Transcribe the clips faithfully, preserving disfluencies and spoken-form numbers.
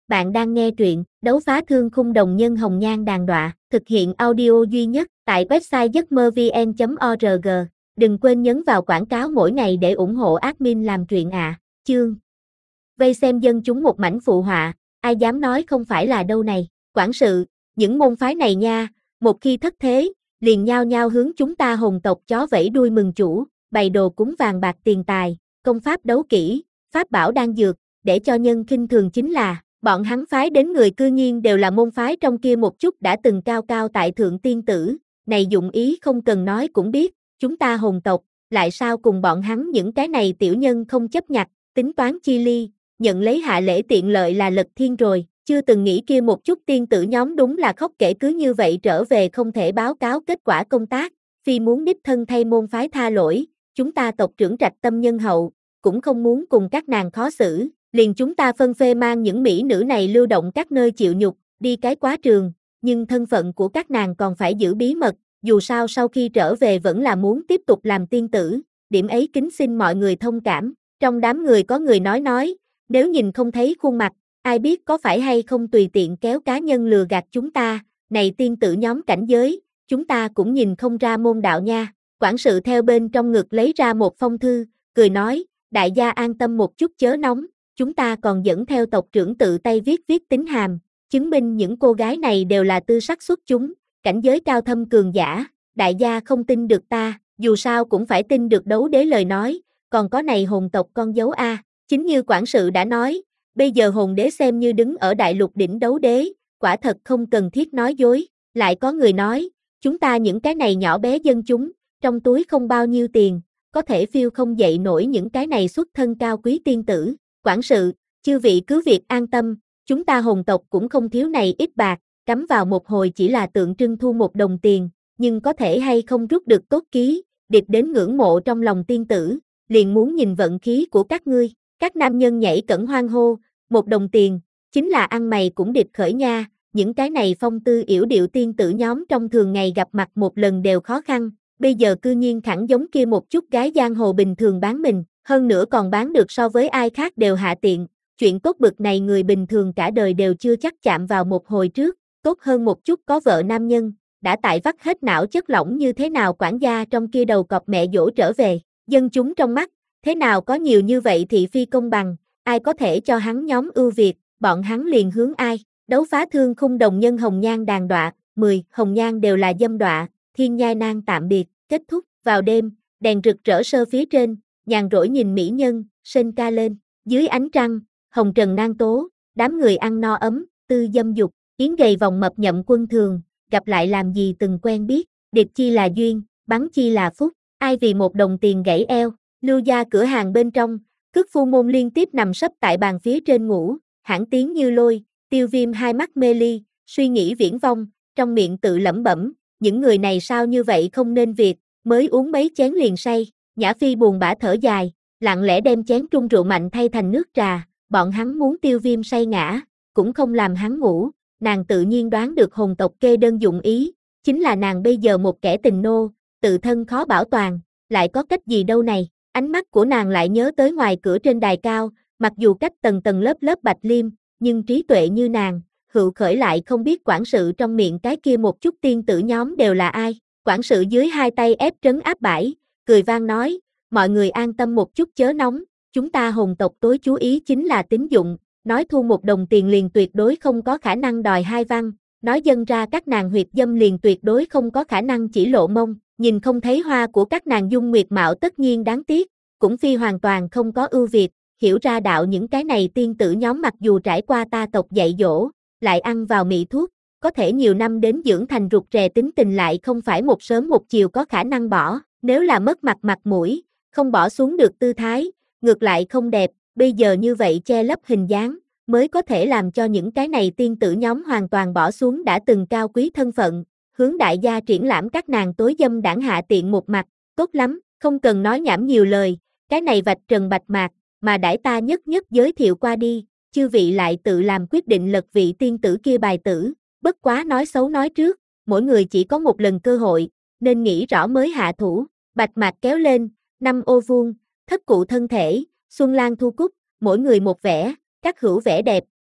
Bạn đang nghe truyện Đấu phá thương khung đồng nhân hồng nhan đàn đọa, thực hiện audio duy nhất tại website giấc mơ vn chấm org. Đừng quên nhấn vào quảng cáo mỗi ngày để ủng hộ admin làm truyện ạ. À. Chương. Vây xem dân chúng một mảnh phụ họa, ai dám nói không phải là đâu này. Quản sự, những môn phái này nha, một khi thất thế, liền nhao nhao hướng chúng ta hồn tộc chó vẫy đuôi mừng chủ, bày đồ cúng vàng bạc tiền tài, công pháp đấu kỹ, pháp bảo đan dược, để cho nhân khinh thường chính là bọn hắn phái đến người cư nhiên đều là môn phái trong kia một chút đã từng cao cao tại thượng tiên tử, này dụng ý không cần nói cũng biết, chúng ta hồn tộc, lại sao cùng bọn hắn những cái này tiểu nhân không chấp nhặt, tính toán chi ly, nhận lấy hạ lễ tiện lợi là lật thiên rồi, chưa từng nghĩ kia một chút tiên tử nhóm đúng là khóc kể cứ như vậy trở về không thể báo cáo kết quả công tác, phi muốn đích thân thay môn phái tha lỗi, chúng ta tộc trưởng trạch tâm nhân hậu, cũng không muốn cùng các nàng khó xử. Liền chúng ta phân phê mang những mỹ nữ này lưu động các nơi chịu nhục, đi cái quá trường, nhưng thân phận của các nàng còn phải giữ bí mật, dù sao sau khi trở về vẫn là muốn tiếp tục làm tiên tử, điểm ấy kính xin mọi người thông cảm. Trong đám người có người nói nói, nếu nhìn không thấy khuôn mặt, ai biết có phải hay không tùy tiện kéo cá nhân lừa gạt chúng ta, này tiên tử nhóm cảnh giới, chúng ta cũng nhìn không ra môn đạo nha. Quản sự theo bên trong ngực lấy ra một phong thư, cười nói, đại gia an tâm một chút chớ nóng. Chúng ta còn dẫn theo tộc trưởng tự tay viết viết tín hàm, chứng minh những cô gái này đều là tư sắc xuất chúng, cảnh giới cao thâm cường giả, đại gia không tin được ta, dù sao cũng phải tin được đấu đế lời nói, còn có này hồn tộc con dấu A, chính như quản sự đã nói, bây giờ hồn đế xem như đứng ở đại lục đỉnh đấu đế, quả thật không cần thiết nói dối, lại có người nói, chúng ta những cái này nhỏ bé dân chúng, trong túi không bao nhiêu tiền, có thể phiêu không dậy nổi những cái này xuất thân cao quý tiên tử. Quản sự, chư vị cứ việc an tâm, chúng ta hồn tộc cũng không thiếu này ít bạc, cắm vào một hồi chỉ là tượng trưng thu một đồng tiền, nhưng có thể hay không rút được tốt ký, điệp đến ngưỡng mộ trong lòng tiên tử, liền muốn nhìn vận khí của các ngươi. Các nam nhân nhảy cẫng hoan hô, một đồng tiền, chính là ăn mày cũng điệp khởi nha, những cái này phong tư yểu điệu tiên tử nhóm trong thường ngày gặp mặt một lần đều khó khăn, bây giờ cư nhiên khẳng giống kia một chút gái giang hồ bình thường bán mình. Hơn nữa còn bán được so với ai khác đều hạ tiện, chuyện tốt bực này người bình thường cả đời đều chưa chắc chạm vào một hồi trước, tốt hơn một chút có vợ nam nhân, đã tại vắt hết não chất lỏng như thế nào quản gia trong kia đầu cọp mẹ dỗ trở về, dân chúng trong mắt, thế nào có nhiều như vậy thị phi công bằng, ai có thể cho hắn nhóm ưu việt, bọn hắn liền hướng ai, đấu phá thương khung đồng nhân hồng nhan đàn đọa, mười hồng nhan đều là dâm đọa, thiên nhai nan tạm biệt, kết thúc, vào đêm, đèn rực rỡ sơ phía trên. Nhàn rỗi nhìn mỹ nhân, sên ca lên, dưới ánh trăng, hồng trần nan tố, đám người ăn no ấm, tư dâm dục, yến gầy vòng mập nhậm quân thường, gặp lại làm gì từng quen biết, điệp chi là duyên, bắn chi là phúc, ai vì một đồng tiền gãy eo, lưu gia cửa hàng bên trong, cước phu môn liên tiếp nằm sấp tại bàn phía trên ngủ, hãn tiếng như lôi, tiêu viêm hai mắt mê ly, suy nghĩ viễn vông, trong miệng tự lẩm bẩm, những người này sao như vậy không nên việc, mới uống mấy chén liền say. Nhã Phi buồn bã thở dài, lặng lẽ đem chén trung rượu mạnh thay thành nước trà, bọn hắn muốn tiêu viêm say ngã, cũng không làm hắn ngủ, nàng tự nhiên đoán được hồn tộc kê đơn dụng ý, chính là nàng bây giờ một kẻ tình nô, tự thân khó bảo toàn, lại có cách gì đâu này, ánh mắt của nàng lại nhớ tới ngoài cửa trên đài cao, mặc dù cách tầng tầng lớp lớp bạch liêm, nhưng trí tuệ như nàng, hữu khởi lại không biết quản sự trong miệng cái kia một chút tiên tử nhóm đều là ai, quản sự dưới hai tay ép trấn áp bãi, cười vang nói, mọi người an tâm một chút chớ nóng, chúng ta hồn tộc tối chú ý chính là tín dụng, nói thu một đồng tiền liền tuyệt đối không có khả năng đòi hai văn, nói dâng ra các nàng huyệt dâm liền tuyệt đối không có khả năng chỉ lộ mông, nhìn không thấy hoa của các nàng dung nguyệt mạo tất nhiên đáng tiếc, cũng phi hoàn toàn không có ưu việt, hiểu ra đạo những cái này tiên tử nhóm mặc dù trải qua ta tộc dạy dỗ, lại ăn vào mị thuốc, có thể nhiều năm đến dưỡng thành rụt rè tính tình lại không phải một sớm một chiều có khả năng bỏ. Nếu là mất mặt mặt mũi, không bỏ xuống được tư thái, ngược lại không đẹp, bây giờ như vậy che lấp hình dáng, mới có thể làm cho những cái này tiên tử nhóm hoàn toàn bỏ xuống đã từng cao quý thân phận, hướng đại gia triển lãm các nàng tối dâm đảng hạ tiện một mặt, tốt lắm, không cần nói nhảm nhiều lời, cái này vạch trần bạch mạc, mà đãi ta nhất nhất giới thiệu qua đi, chư vị lại tự làm quyết định lật vị tiên tử kia bài tử, bất quá nói xấu nói trước, mỗi người chỉ có một lần cơ hội, nên nghĩ rõ mới hạ thủ. Bạch mạc kéo lên, năm ô vuông, thất cụ thân thể, xuân lan thu cúc, mỗi người một vẻ, các hữu vẻ đẹp,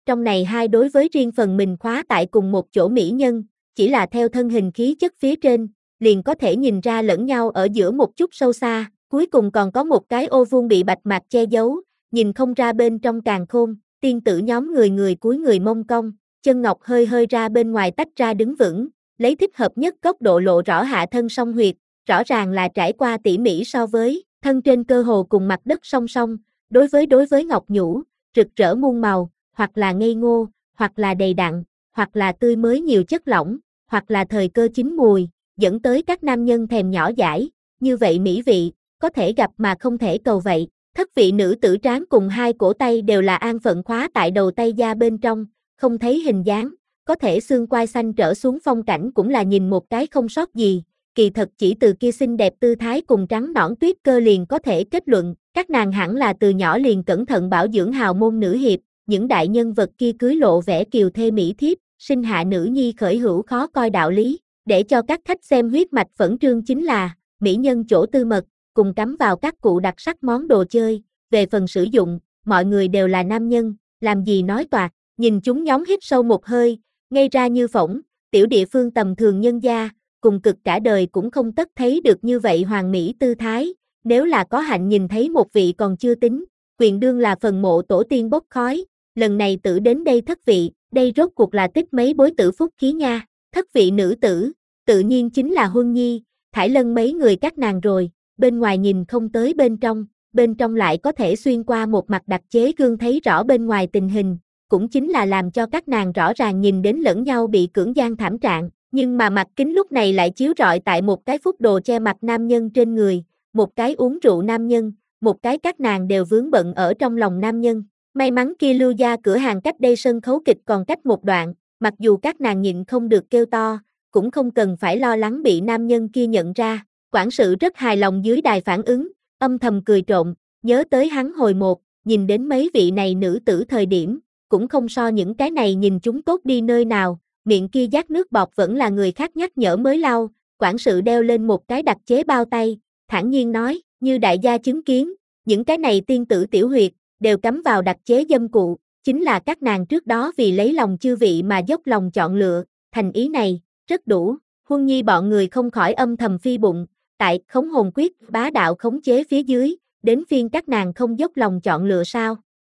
trong này hai đối với riêng phần mình khóa tại cùng một chỗ mỹ nhân, chỉ là theo thân hình khí chất phía trên, liền có thể nhìn ra lẫn nhau ở giữa một chút sâu xa, cuối cùng còn có một cái ô vuông bị bạch mạc che giấu, nhìn không ra bên trong càn khôn, tiên tử nhóm người người cúi người mông cong, chân ngọc hơi hơi ra bên ngoài tách ra đứng vững, lấy thích hợp nhất góc độ lộ rõ hạ thân song huyệt, rõ ràng là trải qua tỉ mỉ so với, thân trên cơ hồ cùng mặt đất song song, đối với đối với ngọc nhũ, rực rỡ muôn màu, hoặc là ngây ngô, hoặc là đầy đặn, hoặc là tươi mới nhiều chất lỏng, hoặc là thời cơ chín mùi, dẫn tới các nam nhân thèm nhỏ dãi, như vậy mỹ vị, có thể gặp mà không thể cầu vậy. Thất vị nữ tử tráng cùng hai cổ tay đều là an phận khóa tại đầu tay da bên trong, không thấy hình dáng, có thể xương quai xanh trở xuống phong cảnh cũng là nhìn một cái không sót gì, kỳ thật chỉ từ kia xinh đẹp tư thái cùng trắng nõn tuyết cơ liền có thể kết luận, các nàng hẳn là từ nhỏ liền cẩn thận bảo dưỡng hào môn nữ hiệp, những đại nhân vật kia cưới lộ vẻ kiều thê mỹ thiếp, sinh hạ nữ nhi khởi hữu khó coi đạo lý, để cho các khách xem huyết mạch phẫn trương chính là, mỹ nhân chỗ tư mật, cùng cắm vào các cụ đặc sắc món đồ chơi, về phần sử dụng, mọi người đều là nam nhân, làm gì nói toạc, nhìn chúng nhóm hít sâu một hơi, ngây ra như phỏng, tiểu địa phương tầm thường nhân gia, cùng cực cả đời cũng không tất thấy được như vậy hoàn mỹ tư thái, nếu là có hạnh nhìn thấy một vị còn chưa tính, quyền đương là phần mộ tổ tiên bốc khói, lần này tử đến đây thất vị, đây rốt cuộc là tích mấy bối tử phúc khí nha, thất vị nữ tử, tự nhiên chính là Huân Nhi, Thải Lân mấy người các nàng rồi, bên ngoài nhìn không tới bên trong, bên trong lại có thể xuyên qua một mặt đặc chế gương thấy rõ bên ngoài tình hình, cũng chính là làm cho các nàng rõ ràng nhìn đến lẫn nhau bị cưỡng gian thảm trạng, nhưng mà mặt kính lúc này lại chiếu rọi tại một cái phúc đồ che mặt nam nhân trên người, một cái uống rượu nam nhân, một cái các nàng đều vướng bận ở trong lòng nam nhân. May mắn kia Lưu gia cửa hàng cách đây sân khấu kịch còn cách một đoạn, mặc dù các nàng nhịn không được kêu to, cũng không cần phải lo lắng bị nam nhân kia nhận ra. Quản sự rất hài lòng dưới đài phản ứng, âm thầm cười trộm, nhớ tới hắn hồi một, nhìn đến mấy vị này nữ tử thời điểm, cũng không so những cái này nhìn chúng tốt đi nơi nào, miệng kia dát nước bọt vẫn là người khác nhắc nhở mới lau, quản sự đeo lên một cái đặc chế bao tay, thản nhiên nói, như đại gia chứng kiến, những cái này tiên tử tiểu huyệt, đều cắm vào đặc chế dâm cụ, chính là các nàng trước đó vì lấy lòng chư vị mà dốc lòng chọn lựa, thành ý này, rất đủ, Huân Nhi bọn người không khỏi âm thầm phi bụng, tại khống hồn quyết bá đạo khống chế phía dưới, đến phiên các nàng không dốc lòng chọn lựa sao.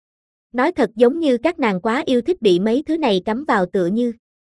Nói thật giống như các nàng quá yêu thích bị mấy thứ này cắm vào tựa như.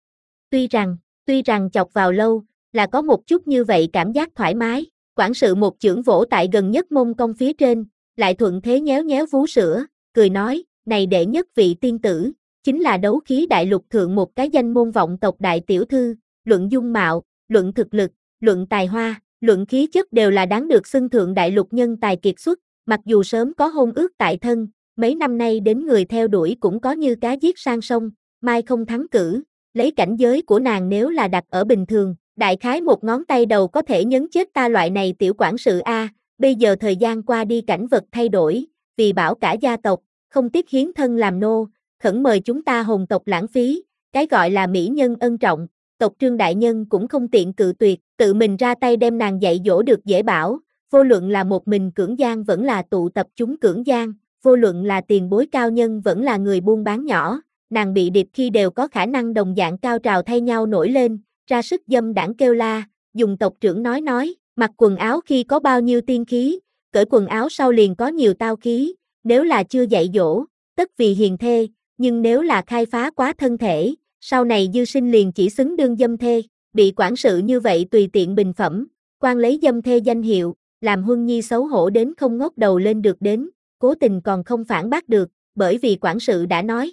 Tuy rằng, tuy rằng chọc vào lâu, là có một chút như vậy cảm giác thoải mái, quản sự một chưởng vỗ tại gần nhất mông cong phía trên, lại thuận thế nhéo nhéo vú sữa, cười nói, này đệ nhất vị tiên tử, chính là đấu khí đại lục thượng một cái danh môn vọng tộc đại tiểu thư, luận dung mạo, luận thực lực, luận tài hoa, luận khí chất đều là đáng được xưng thượng đại lục nhân tài kiệt xuất, mặc dù sớm có hôn ước tại thân, mấy năm nay đến người theo đuổi cũng có như cá giết sang sông, mai không thắng cử, lấy cảnh giới của nàng nếu là đặt ở bình thường, đại khái một ngón tay đầu có thể nhấn chết ta loại này tiểu quản sự A, bây giờ thời gian qua đi cảnh vật thay đổi, vì bảo cả gia tộc, không tiếc hiến thân làm nô, khẩn mời chúng ta hồn tộc lãng phí, cái gọi là mỹ nhân ân trọng, tộc Trương đại nhân cũng không tiện cự tuyệt, tự mình ra tay đem nàng dạy dỗ được dễ bảo, vô luận là một mình cưỡng gian vẫn là tụ tập chúng cưỡng gian, vô luận là tiền bối cao nhân vẫn là người buôn bán nhỏ, nàng bị điệp khi đều có khả năng đồng dạng cao trào thay nhau nổi lên, ra sức dâm đảng kêu la, dùng tộc trưởng nói nói, mặc quần áo khi có bao nhiêu tiên khí, cởi quần áo sau liền có nhiều tao khí, nếu là chưa dạy dỗ, tất vì hiền thê, nhưng nếu là khai phá quá thân thể, sau này dư sinh liền chỉ xứng đương dâm thê, bị quản sự như vậy tùy tiện bình phẩm, quan lấy dâm thê danh hiệu, làm Huân Nhi xấu hổ đến không ngóc đầu lên được đến, cố tình còn không phản bác được, bởi vì quản sự đã nói.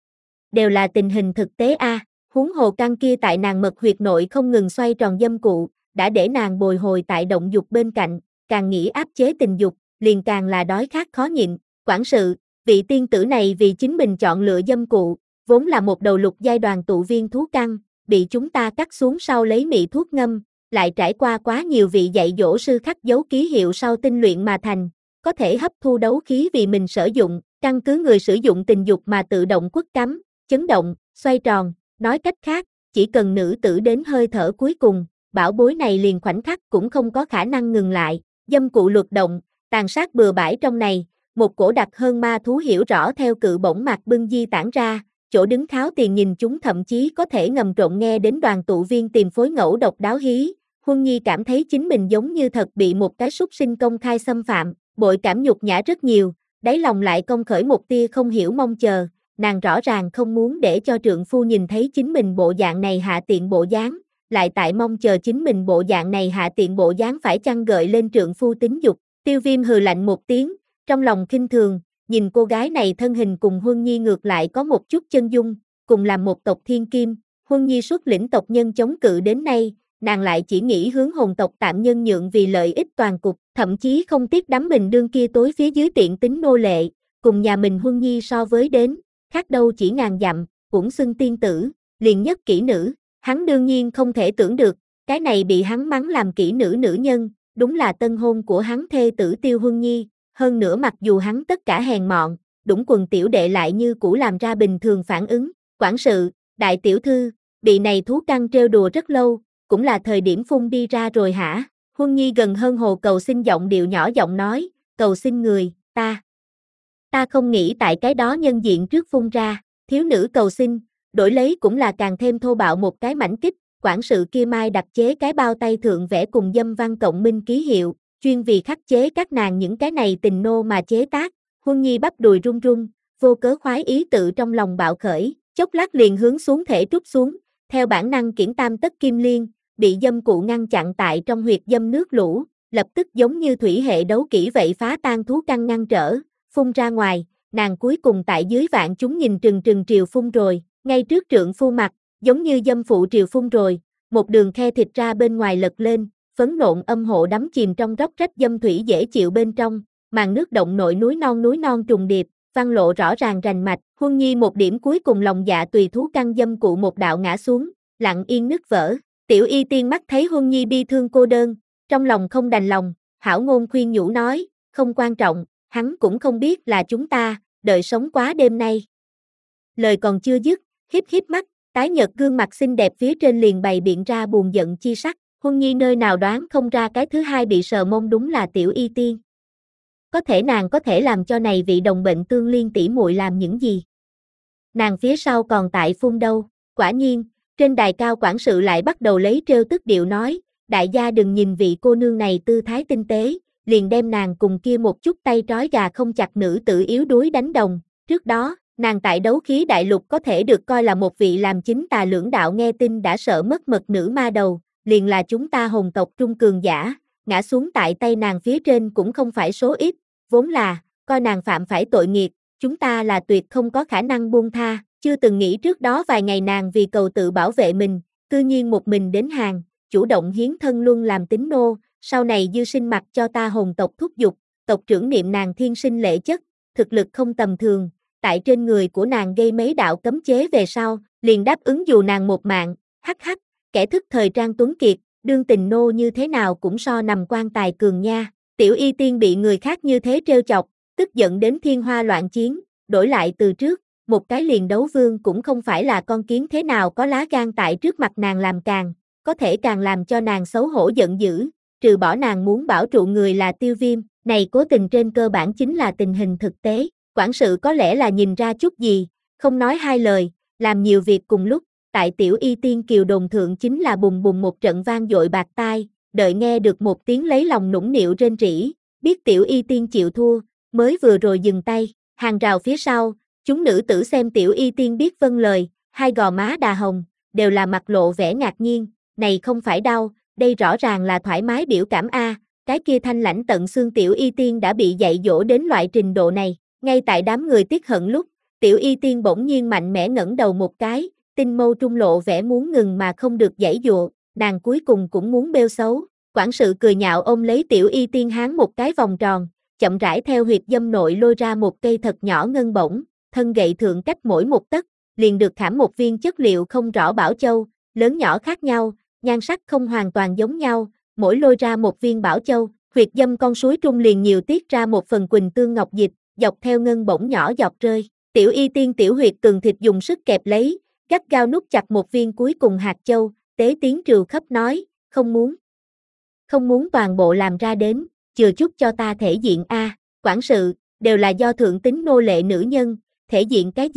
Đều là tình hình thực tế a, huống hồ căn kia tại nàng mật huyệt nội không ngừng xoay tròn dâm cụ, đã để nàng bồi hồi tại động dục bên cạnh, càng nghĩ áp chế tình dục, liền càng là đói khát khó nhịn, quản sự, vị tiên tử này vì chính mình chọn lựa dâm cụ, vốn là một đầu lục giai đoàn tụ viên thú căn, bị chúng ta cắt xuống sau lấy mị thuốc ngâm, lại trải qua quá nhiều vị dạy dỗ sư khắc dấu ký hiệu sau tinh luyện mà thành, có thể hấp thu đấu khí vì mình sử dụng, căn cứ người sử dụng tình dục mà tự động quất cắm, chấn động, xoay tròn, nói cách khác, chỉ cần nữ tử đến hơi thở cuối cùng, bảo bối này liền khoảnh khắc cũng không có khả năng ngừng lại, dâm cụ luật động, tàn sát bừa bãi trong này, một cổ đặc hơn ma thú hiểu rõ theo cự bổng mặt bưng di tản ra, chỗ đứng tháo tiền nhìn chúng thậm chí có thể ngầm trộn nghe đến đoàn tụ viên tìm phối ngẫu độc đáo hí. Huân Nhi cảm thấy chính mình giống như thật bị một cái súc sinh công khai xâm phạm, bội cảm nhục nhã rất nhiều, đáy lòng lại công khởi một tia không hiểu mong chờ, nàng rõ ràng không muốn để cho trượng phu nhìn thấy chính mình bộ dạng này hạ tiện bộ dáng, lại tại mong chờ chính mình bộ dạng này hạ tiện bộ dáng phải chăng gợi lên trượng phu tính dục. Tiêu Viêm hừ lạnh một tiếng, trong lòng khinh thường, nhìn cô gái này thân hình cùng Huân Nhi ngược lại có một chút chân dung, cùng làm một tộc thiên kim, Huân Nhi xuất lĩnh tộc nhân chống cự đến nay, nàng lại chỉ nghĩ hướng hồn tộc tạm nhân nhượng vì lợi ích toàn cục, thậm chí không tiếc đắm mình đương kia tối phía dưới tiện tính nô lệ, cùng nhà mình Huân Nhi so với đến, khác đâu chỉ ngàn dặm, cũng xưng tiên tử, liền nhất kỹ nữ, hắn đương nhiên không thể tưởng được, cái này bị hắn mắng làm kỹ nữ nữ nhân, đúng là tân hôn của hắn thê tử Tiêu Huân Nhi, hơn nữa mặc dù hắn tất cả hèn mọn, đũng quần tiểu đệ lại như cũ làm ra bình thường phản ứng, quản sự, đại tiểu thư, bị này thú căng trêu đùa rất lâu, cũng là thời điểm phun đi ra rồi hả? Huân Nhi gần hơn hồ cầu xin giọng điệu nhỏ giọng nói, cầu xin người, ta. Ta không nghĩ tại cái đó nhân diện trước phun ra, thiếu nữ cầu xin, đổi lấy cũng là càng thêm thô bạo một cái mảnh kích, quản sự kia mai đặt chế cái bao tay thượng vẽ cùng dâm văn cộng minh ký hiệu, chuyên vì khắc chế các nàng những cái này tình nô mà chế tác, Huân Nhi bắp đùi run run, vô cớ khoái ý tự trong lòng bạo khởi, chốc lát liền hướng xuống thể trút xuống, theo bản năng kiển tam tất kim liên, bị dâm cụ ngăn chặn tại trong huyệt dâm nước lũ, lập tức giống như thủy hệ đấu kỹ vậy phá tan thú căng ngăn trở, phun ra ngoài, nàng cuối cùng tại dưới vạn chúng nhìn trừng trừng triều phun rồi, ngay trước trượng phu mặt, giống như dâm phụ triều phun rồi, một đường khe thịt ra bên ngoài lật lên, phấn nộn âm hộ đắm chìm trong róc rách dâm thủy dễ chịu bên trong, màn nước động nội núi non núi non trùng điệp, văn lộ rõ ràng rành mạch, Huân Nhi một điểm cuối cùng lòng dạ tùy thú căng dâm cụ một đạo ngã xuống, lặng yên nứt vỡ. Tiểu Y Tiên mắt thấy Huân Nhi bi thương cô đơn, trong lòng không đành lòng, hảo ngôn khuyên nhủ nói, không quan trọng, hắn cũng không biết là chúng ta, đợi sống quá đêm nay. Lời còn chưa dứt, híp híp mắt, tái nhợt gương mặt xinh đẹp phía trên liền bày biện ra buồn giận chi sắc, Huân Nhi nơi nào đoán không ra cái thứ hai bị sờ mông đúng là Tiểu Y Tiên. Có thể nàng có thể làm cho này vị đồng bệnh tương liên tỷ muội làm những gì? Nàng phía sau còn tại phun đâu, quả nhiên. Trên đài cao quản sự lại bắt đầu lấy trêu tức điệu nói, đại gia đừng nhìn vị cô nương này tư thái tinh tế, liền đem nàng cùng kia một chút tay trói gà không chặt nữ tử yếu đuối đánh đồng. Trước đó, nàng tại đấu khí đại lục có thể được coi là một vị làm chính tà lưỡng đạo nghe tin đã sợ mất mật nữ ma đầu, liền là chúng ta hồn tộc trung cường giả, ngã xuống tại tay nàng phía trên cũng không phải số ít, vốn là, coi nàng phạm phải tội nghiệt, chúng ta là tuyệt không có khả năng buông tha. Chưa từng nghĩ trước đó vài ngày nàng vì cầu tự bảo vệ mình, cư nhiên một mình đến hàng, chủ động hiến thân luân làm tín nô, sau này dư sinh mặt cho ta hồn tộc thúc giục, tộc trưởng niệm nàng thiên sinh lễ chất, thực lực không tầm thường, tại trên người của nàng gây mấy đạo cấm chế về sau, liền đáp ứng dù nàng một mạng, hắc hắc, kẻ thức thời trang tuấn kiệt, đương tình nô như thế nào cũng so nằm quan tài cường nha, Tiểu Y Tiên bị người khác như thế trêu chọc, tức giận đến thiên hoa loạn chiến, đổi lại từ trước. Một cái liền đấu vương cũng không phải là con kiến thế nào có lá gan tại trước mặt nàng làm càng, có thể càng làm cho nàng xấu hổ giận dữ, trừ bỏ nàng muốn bảo trụ người là Tiêu Viêm, này cố tình trên cơ bản chính là tình hình thực tế, quản sự có lẽ là nhìn ra chút gì, không nói hai lời, làm nhiều việc cùng lúc, tại Tiểu Y Tiên kiều đồn thượng chính là bùng bùng một trận vang dội bạc tai, đợi nghe được một tiếng lấy lòng nũng nịu rên rỉ, biết Tiểu Y Tiên chịu thua, mới vừa rồi dừng tay, hàng rào phía sau. Chúng nữ tử xem Tiểu Y Tiên biết vâng lời, hai gò má đà hồng, đều là mặt lộ vẻ ngạc nhiên, này không phải đau, đây rõ ràng là thoải mái biểu cảm a, cái kia thanh lãnh tận xương Tiểu Y Tiên đã bị dạy dỗ đến loại trình độ này, ngay tại đám người tiếc hận lúc, Tiểu Y Tiên bỗng nhiên mạnh mẽ ngẩng đầu một cái, tinh mâu trung lộ vẻ muốn ngừng mà không được giãy dụa, nàng cuối cùng cũng muốn bêu xấu, quản sự cười nhạo ôm lấy Tiểu Y Tiên háng một cái vòng tròn, chậm rãi theo huyệt dâm nội lôi ra một cây thật nhỏ ngân bổng. Thân gậy thượng cách mỗi một tấc, liền được khảm một viên chất liệu không rõ bảo châu, lớn nhỏ khác nhau, nhan sắc không hoàn toàn giống nhau, mỗi lôi ra một viên bảo châu, huyệt dâm con suối trung liền nhiều tiết ra một phần quỳnh tương ngọc dịch, dọc theo ngân bổng nhỏ giọt rơi. Tiểu Y Tiên tiểu huyệt cường thịt dùng sức kẹp lấy, gắt gao nút chặt một viên cuối cùng hạt châu, tế tiếng trừ khắp nói, không muốn. Không muốn toàn bộ làm ra đến, chừa chút cho ta thể diện a, quản sự, đều là do thượng tính nô lệ nữ nhân. Thể diện cái gì,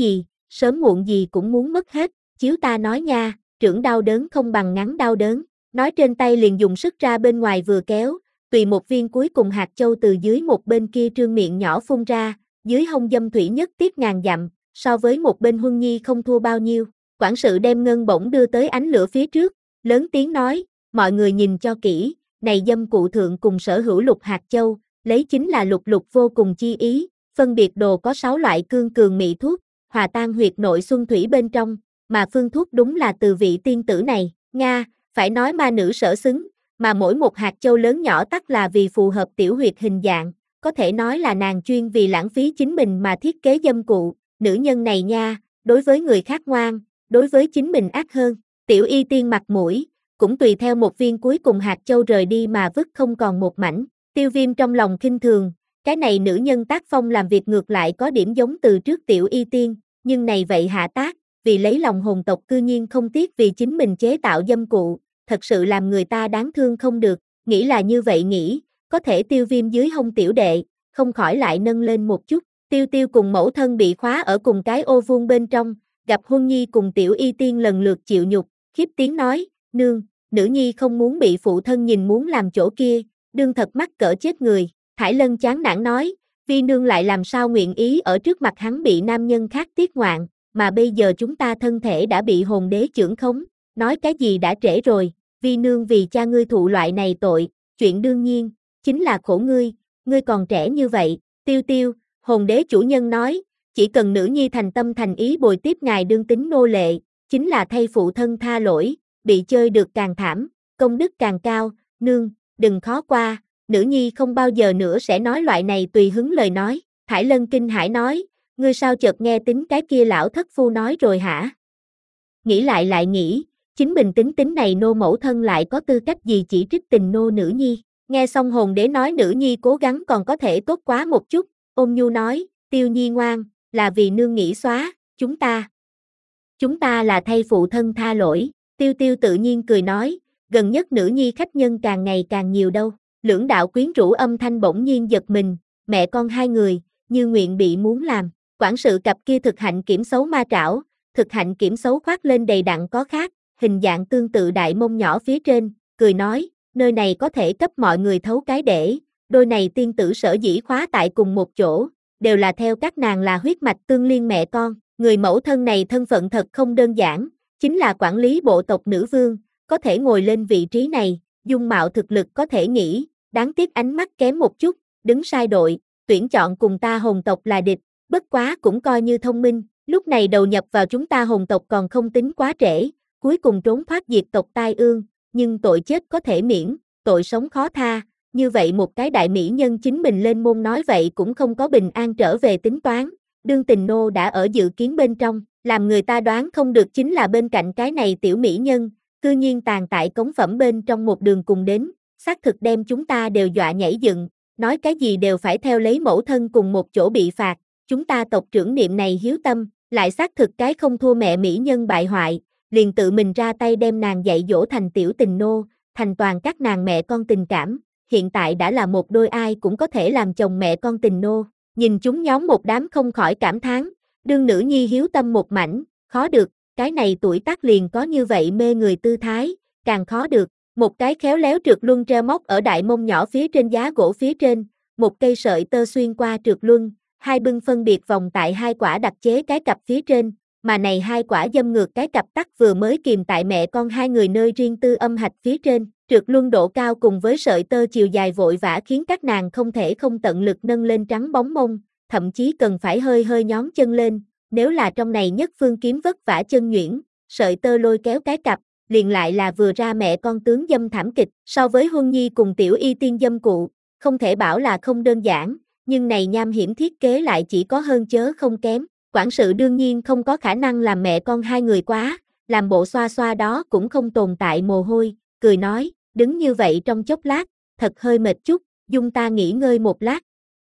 sớm muộn gì cũng muốn mất hết, chiếu ta nói nha, trưởng đau đớn không bằng ngắn đau đớn, nói trên tay liền dùng sức ra bên ngoài vừa kéo, tùy một viên cuối cùng hạt châu từ dưới một bên kia trương miệng nhỏ phun ra, dưới hông dâm thủy nhất tiếp ngàn dặm, so với một bên Huân Nhi không thua bao nhiêu. Quản sự đem ngân bổng đưa tới ánh lửa phía trước, lớn tiếng nói, mọi người nhìn cho kỹ, này dâm cụ thượng cùng sở hữu lục hạt châu, lấy chính là lục lục vô cùng chi ý, phân biệt đồ có sáu loại cương cường mị thuốc, hòa tan huyệt nội xuân thủy bên trong, mà phương thuốc đúng là từ vị tiên tử này, Nga, phải nói ma nữ sở xứng, mà mỗi một hạt châu lớn nhỏ tắc là vì phù hợp tiểu huyệt hình dạng, có thể nói là nàng chuyên vì lãng phí chính mình mà thiết kế dâm cụ, nữ nhân này nha, đối với người khác ngoan, đối với chính mình ác hơn, tiểu y tiên mặt mũi, cũng tùy theo một viên cuối cùng hạt châu rời đi mà vứt không còn một mảnh, Tiêu Viêm trong lòng khinh thường, cái này nữ nhân tác phong làm việc ngược lại có điểm giống từ trước tiểu y tiên, nhưng này vậy hạ tác, vì lấy lòng hồn tộc cư nhiên không tiếc vì chính mình chế tạo dâm cụ, thật sự làm người ta đáng thương không được, nghĩ là như vậy nghĩ, có thể Tiêu Viêm dưới hông tiểu đệ, không khỏi lại nâng lên một chút, Tiêu Tiêu cùng mẫu thân bị khóa ở cùng cái ô vuông bên trong, gặp Huân Nhi cùng tiểu y tiên lần lượt chịu nhục, khiếp tiếng nói, nương, nữ nhi không muốn bị phụ thân nhìn muốn làm chỗ kia, đương thật mắc cỡ chết người, Thải Lân chán nản nói, vi nương lại làm sao nguyện ý ở trước mặt hắn bị nam nhân khác tiết ngoạn, mà bây giờ chúng ta thân thể đã bị hồn đế chưởng khống, nói cái gì đã trễ rồi, vi nương vì cha ngươi thụ loại này tội, chuyện đương nhiên, chính là khổ ngươi, ngươi còn trẻ như vậy, Tiêu Tiêu, hồn đế chủ nhân nói, chỉ cần nữ nhi thành tâm thành ý bồi tiếp ngài đương tính nô lệ, chính là thay phụ thân tha lỗi, bị chơi được càng thảm, công đức càng cao, nương, đừng khó qua, nữ nhi không bao giờ nữa sẽ nói loại này tùy hứng lời nói, Thải Lân kinh hãi nói, ngươi sao chợt nghe tính cái kia lão thất phu nói rồi hả? Nghĩ lại lại nghĩ, chính mình tính tính này nô mẫu thân lại có tư cách gì chỉ trích tình nô nữ nhi, nghe xong hồn đế nói nữ nhi cố gắng còn có thể tốt quá một chút, ôn nhu nói, Tiêu Nhi ngoan, là vì nương nghĩ xóa, chúng ta. Chúng ta là thay phụ thân tha lỗi, Tiêu Tiêu tự nhiên cười nói, gần nhất nữ nhi khách nhân càng ngày càng nhiều đâu, lưỡng đạo quyến rũ âm thanh bỗng nhiên giật mình, mẹ con hai người, như nguyện bị muốn làm, quản sự cặp kia thực hạnh kiểm xấu ma trảo, thực hạnh kiểm xấu khoác lên đầy đặn có khác, hình dạng tương tự đại mông nhỏ phía trên, cười nói, nơi này có thể cấp mọi người thấu cái để, đôi này tiên tử sở dĩ khóa tại cùng một chỗ, đều là theo các nàng là huyết mạch tương liên mẹ con, người mẫu thân này thân phận thật không đơn giản, chính là quản lý bộ tộc nữ vương, có thể ngồi lên vị trí này, dung mạo thực lực có thể nghĩ, đáng tiếc ánh mắt kém một chút, đứng sai đội, tuyển chọn cùng ta hồn tộc là địch, bất quá cũng coi như thông minh, lúc này đầu nhập vào chúng ta hồn tộc còn không tính quá trễ, cuối cùng trốn thoát diệt tộc tai ương, nhưng tội chết có thể miễn, tội sống khó tha, như vậy một cái đại mỹ nhân chính mình lên môn nói vậy cũng không có bình an trở về tính toán, đương tình nô đã ở dự kiến bên trong, làm người ta đoán không được chính là bên cạnh cái này tiểu mỹ nhân, cư nhiên tàn tại cống phẩm bên trong một đường cùng đến, xác thực đem chúng ta đều dọa nhảy dựng, nói cái gì đều phải theo lấy mẫu thân cùng một chỗ bị phạt, chúng ta tộc trưởng niệm này hiếu tâm, lại xác thực cái không thua mẹ mỹ nhân bại hoại, liền tự mình ra tay đem nàng dạy dỗ thành tiểu tình nô, thành toàn các nàng mẹ con tình cảm, hiện tại đã là một đôi ai cũng có thể làm chồng mẹ con tình nô, nhìn chúng nhóm một đám không khỏi cảm thán, đương nữ nhi hiếu tâm một mảnh, khó được, cái này tuổi tác liền có như vậy mê người tư thái, càng khó được, một cái khéo léo trượt luân treo móc ở đại mông nhỏ phía trên giá gỗ phía trên, một cây sợi tơ xuyên qua trượt luân, hai bưng phân biệt vòng tại hai quả đặc chế cái cặp phía trên, mà này hai quả dâm ngược cái cặp tắc vừa mới kìm tại mẹ con hai người nơi riêng tư âm hạch phía trên, trượt luân độ cao cùng với sợi tơ chiều dài vội vã khiến các nàng không thể không tận lực nâng lên trắng bóng mông, thậm chí cần phải hơi hơi nhón chân lên, nếu là trong này nhất phương kiếm vất vả chân nhuyễn, sợi tơ lôi kéo cái cặp, liền lại là vừa ra mẹ con tướng dâm thảm kịch, so với Huân Nhi cùng tiểu y tiên dâm cụ, không thể bảo là không đơn giản, nhưng này nham hiểm thiết kế lại chỉ có hơn chớ không kém, quản sự đương nhiên không có khả năng làm mẹ con hai người quá, làm bộ xoa xoa đó cũng không tồn tại mồ hôi, cười nói, đứng như vậy trong chốc lát, thật hơi mệt chút, dung ta nghỉ ngơi một lát.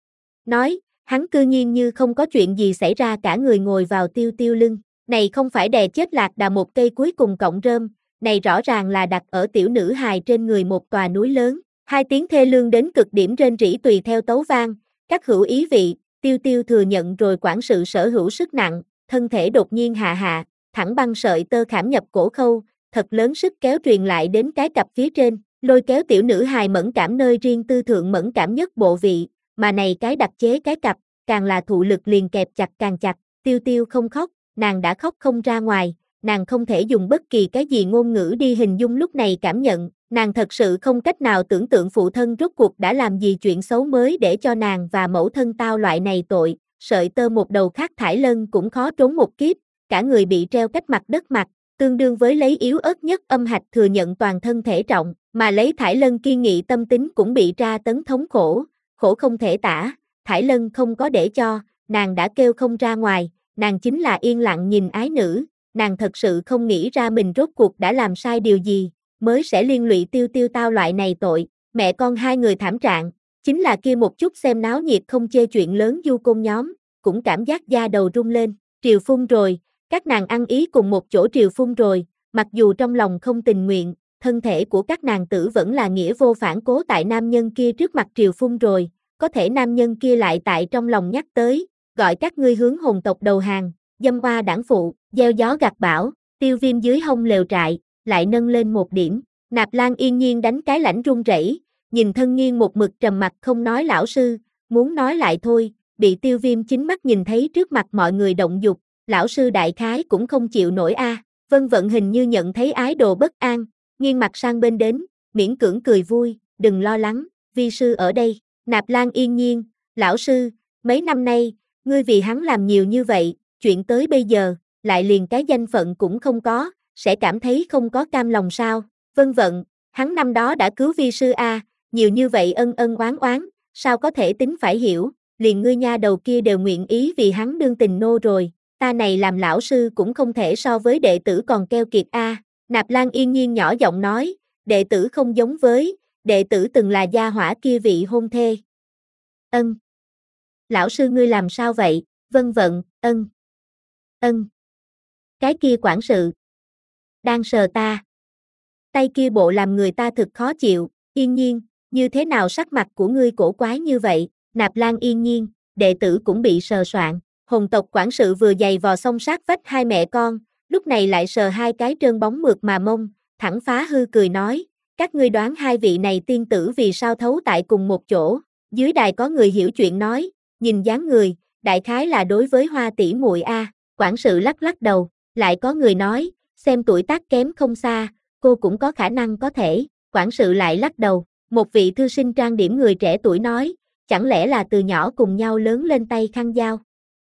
Nói, hắn cư nhiên như không có chuyện gì xảy ra cả người ngồi vào Tiêu Tiêu lưng, này không phải đè chết lạc đà một cây cuối cùng cọng rơm, này rõ ràng là đặt ở tiểu nữ hài trên người một tòa núi lớn, hai tiếng thê lương đến cực điểm rên rỉ tùy theo tấu vang, các hữu ý vị, Tiêu Tiêu thừa nhận rồi quản sự sở hữu sức nặng, thân thể đột nhiên hạ hạ, thẳng băng sợi tơ khảm nhập cổ khâu, thật lớn sức kéo truyền lại đến cái cặp phía trên, lôi kéo tiểu nữ hài mẫn cảm nơi riêng tư thượng mẫn cảm nhất bộ vị, mà này cái đặc chế cái cặp, càng là thụ lực liền kẹp chặt càng chặt, Tiêu Tiêu không khóc, nàng đã khóc không ra ngoài, nàng không thể dùng bất kỳ cái gì ngôn ngữ đi hình dung lúc này cảm nhận, nàng thật sự không cách nào tưởng tượng phụ thân rốt cuộc đã làm gì chuyện xấu mới để cho nàng và mẫu thân tao loại này tội, sợi tơ một đầu khác thải lân cũng khó trốn một kiếp, cả người bị treo cách mặt đất mặt, tương đương với lấy yếu ớt nhất âm hạch thừa nhận toàn thân thể trọng, mà lấy thải lân kiên nghị tâm tính cũng bị tra tấn thống khổ, khổ không thể tả, thải lân không có để cho, nàng đã kêu không ra ngoài, nàng chính là yên lặng nhìn ái nữ, nàng thật sự không nghĩ ra mình rốt cuộc đã làm sai điều gì, mới sẽ liên lụy Tiêu Tiêu tao loại này tội, mẹ con hai người thảm trạng, chính là kia một chút xem náo nhiệt không chê chuyện lớn du côn nhóm, cũng cảm giác da đầu rung lên, triều phun rồi, các nàng ăn ý cùng một chỗ triều phun rồi, mặc dù trong lòng không tình nguyện, thân thể của các nàng tử vẫn là nghĩa vô phản cố tại nam nhân kia trước mặt triều phun rồi, có thể nam nhân kia lại tại trong lòng nhắc tới, gọi các ngươi hướng hồn tộc đầu hàng, dâm oa đảng phụ, gieo gió gặt bão, Tiêu Viêm dưới hông lều trại, lại nâng lên một điểm, Nạp Lan yên nhiên đánh cái lãnh run rẩy, nhìn thân nghiêng một mực trầm mặt không nói lão sư, muốn nói lại thôi, bị Tiêu Viêm chính mắt nhìn thấy trước mặt mọi người động dục, lão sư đại khái cũng không chịu nổi a. À. Vân Vận hình như nhận thấy ái đồ bất an, nghiêng mặt sang bên đến, miễn cưỡng cười vui, đừng lo lắng, vi sư ở đây, Nạp Lan yên nhiên, lão sư, mấy năm nay, ngươi vì hắn làm nhiều như vậy, chuyện tới bây giờ, lại liền cái danh phận cũng không có, sẽ cảm thấy không có cam lòng sao, Vân Vận, hắn năm đó đã cứu vi sư a, à, nhiều như vậy ân ân oán oán, sao có thể tính phải hiểu, liền ngươi nha đầu kia đều nguyện ý vì hắn đương tình nô rồi, ta này làm lão sư cũng không thể so với đệ tử còn keo kiệt a. À. Nạp Lan yên nhiên nhỏ giọng nói, đệ tử không giống với, đệ tử từng là gia hỏa kia vị hôn thê. Ân. Lão sư ngươi làm sao vậy? Vân Vận, ân. Ân. Cái kia quản sự. Đang sờ ta. Tay kia bộ làm người ta thực khó chịu, yên nhiên, như thế nào sắc mặt của ngươi cổ quái như vậy? Nạp Lan yên nhiên, đệ tử cũng bị sờ soạn. Hồn tộc quản sự vừa giày vò xong sát vách hai mẹ con, lúc này lại sờ hai cái trơn bóng mượt mà mông, thẳng phá hư cười nói, các ngươi đoán hai vị này tiên tử vì sao thấu tại cùng một chỗ, dưới đài có người hiểu chuyện nói, nhìn dáng người, đại khái là đối với Hoa tỷ muội a. À. Quản sự lắc lắc đầu, lại có người nói, xem tuổi tác kém không xa, cô cũng có khả năng có thể, quản sự lại lắc đầu, một vị thư sinh trang điểm người trẻ tuổi nói, chẳng lẽ là từ nhỏ cùng nhau lớn lên tay khăn dao.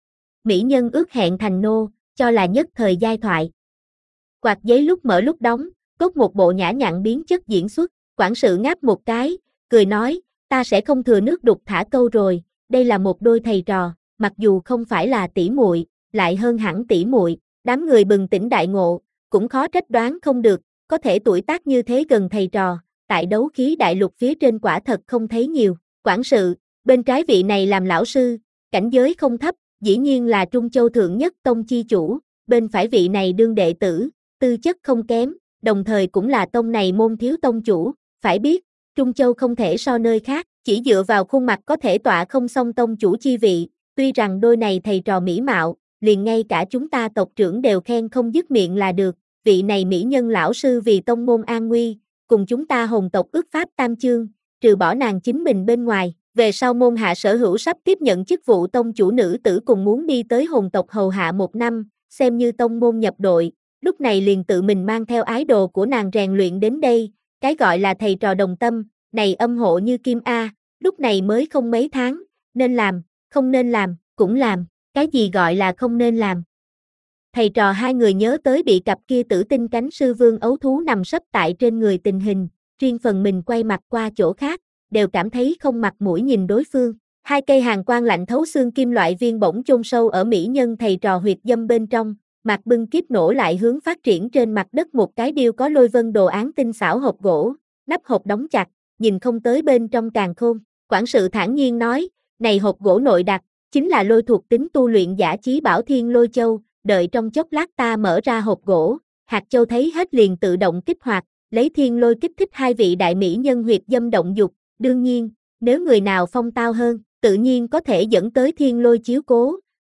Mỹ nhân ước hẹn thành nô, cho là nhất thời giai thoại. Quạt giấy lúc mở lúc đóng, cốt một bộ nhã nhặn biến chất diễn xuất, quản sự ngáp một cái, cười nói, ta sẽ không thừa nước đục thả câu rồi, đây là một đôi thầy trò, mặc dù không phải là tỷ muội, lại hơn hẳn tỷ muội, đám người bừng tỉnh đại ngộ, cũng khó trách đoán không được, có thể tuổi tác như thế gần thầy trò, tại đấu khí đại lục phía trên quả thật không thấy nhiều, quản sự, bên trái vị này làm lão sư, cảnh giới không thấp, dĩ nhiên là Trung Châu thượng nhất tông chi chủ, bên phải vị này đương đệ tử, tư chất không kém, đồng thời cũng là tông này môn thiếu tông chủ, phải biết, Trung Châu không thể so nơi khác, chỉ dựa vào khuôn mặt có thể tọa không song tông chủ chi vị, tuy rằng đôi này thầy trò mỹ mạo, liền ngay cả chúng ta tộc trưởng đều khen không dứt miệng là được, vị này mỹ nhân lão sư vì tông môn an nguy, cùng chúng ta hồn tộc ước pháp tam chương, trừ bỏ nàng chính mình bên ngoài, về sau môn hạ sở hữu sắp tiếp nhận chức vụ tông chủ nữ tử cùng muốn đi tới hồn tộc hầu hạ một năm, xem như tông môn nhập đội, lúc này liền tự mình mang theo ái đồ của nàng rèn luyện đến đây, cái gọi là thầy trò đồng tâm, này âm hộ như kim A, lúc này mới không mấy tháng, nên làm, không nên làm, cũng làm, cái gì gọi là không nên làm. Thầy trò hai người nhớ tới bị cặp kia tử tinh cánh sư vương ấu thú nằm sấp tại trên người tình hình, riêng phần mình quay mặt qua chỗ khác, đều cảm thấy không mặt mũi nhìn đối phương. Hai cây hàn quang lạnh thấu xương kim loại viên bỗng chôn sâu ở mỹ nhân thầy trò huyệt dâm bên trong, mặt bưng kiếp nổ lại hướng phát triển trên mặt đất một cái điêu có lôi vân đồ án tinh xảo hộp gỗ, nắp hộp đóng chặt, nhìn không tới bên trong càn khôn. Quản sự thản nhiên nói, này hộp gỗ nội đặc, chính là lôi thuộc tính tu luyện giả chí bảo thiên lôi châu, đợi trong chốc lát ta mở ra hộp gỗ, hạt châu thấy hết liền tự động kích hoạt, lấy thiên lôi kích thích hai vị đại mỹ nhân huyệt dâm động dục, đương nhiên, nếu người nào phong tao hơn, tự nhiên có thể dẫn tới thiên lôi chiếu cố,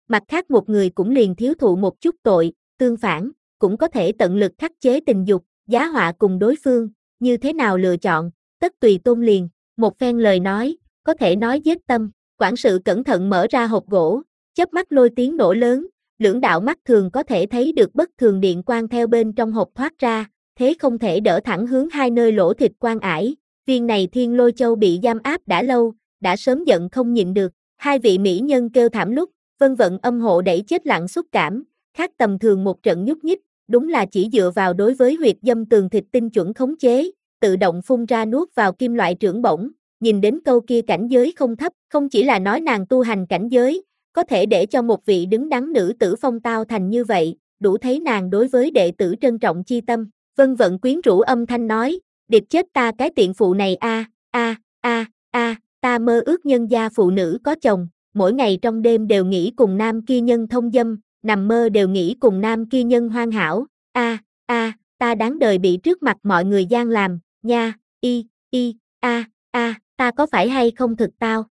mặt khác một người cũng liền thiếu thụ một chút tội, tương phản, cũng có thể tận lực khắc chế tình dục, giá họa cùng đối phương, như thế nào lựa chọn, tất tùy tôn liền, một phen lời nói, có thể nói giết tâm, quản sự cẩn thận mở ra hộp gỗ, chớp mắt lôi tiếng nổ lớn, lưỡng đạo mắt thường có thể thấy được bất thường điện quang theo bên trong hộp thoát ra, thế không thể đỡ thẳng hướng hai nơi lỗ thịt quan ải, viên này thiên lôi châu bị giam áp đã lâu, đã sớm giận không nhịn được, hai vị mỹ nhân kêu thảm lúc, vân vận âm hộ đẩy chết lặng xúc cảm, khác tầm thường một trận nhúc nhích, đúng là chỉ dựa vào đối với huyệt dâm tường thịt tinh chuẩn khống chế, tự động phun ra nuốt vào kim loại trưởng bổng, nhìn đến câu kia cảnh giới không thấp, không chỉ là nói nàng tu hành cảnh giới, có thể để cho một vị đứng đắn nữ tử phong tao thành như vậy, đủ thấy nàng đối với đệ tử trân trọng chi tâm, vân vận quyến rũ âm thanh nói, điệp chết ta cái tiện phụ này a a a a, ta mơ ước nhân gia phụ nữ có chồng, mỗi ngày trong đêm đều nghĩ cùng nam kia nhân thông dâm, nằm mơ đều nghĩ cùng nam kia nhân hoàn hảo, a a, ta đáng đời bị trước mặt mọi người gian làm, nha, y, y, a, a, ta có phải hay không thực tao?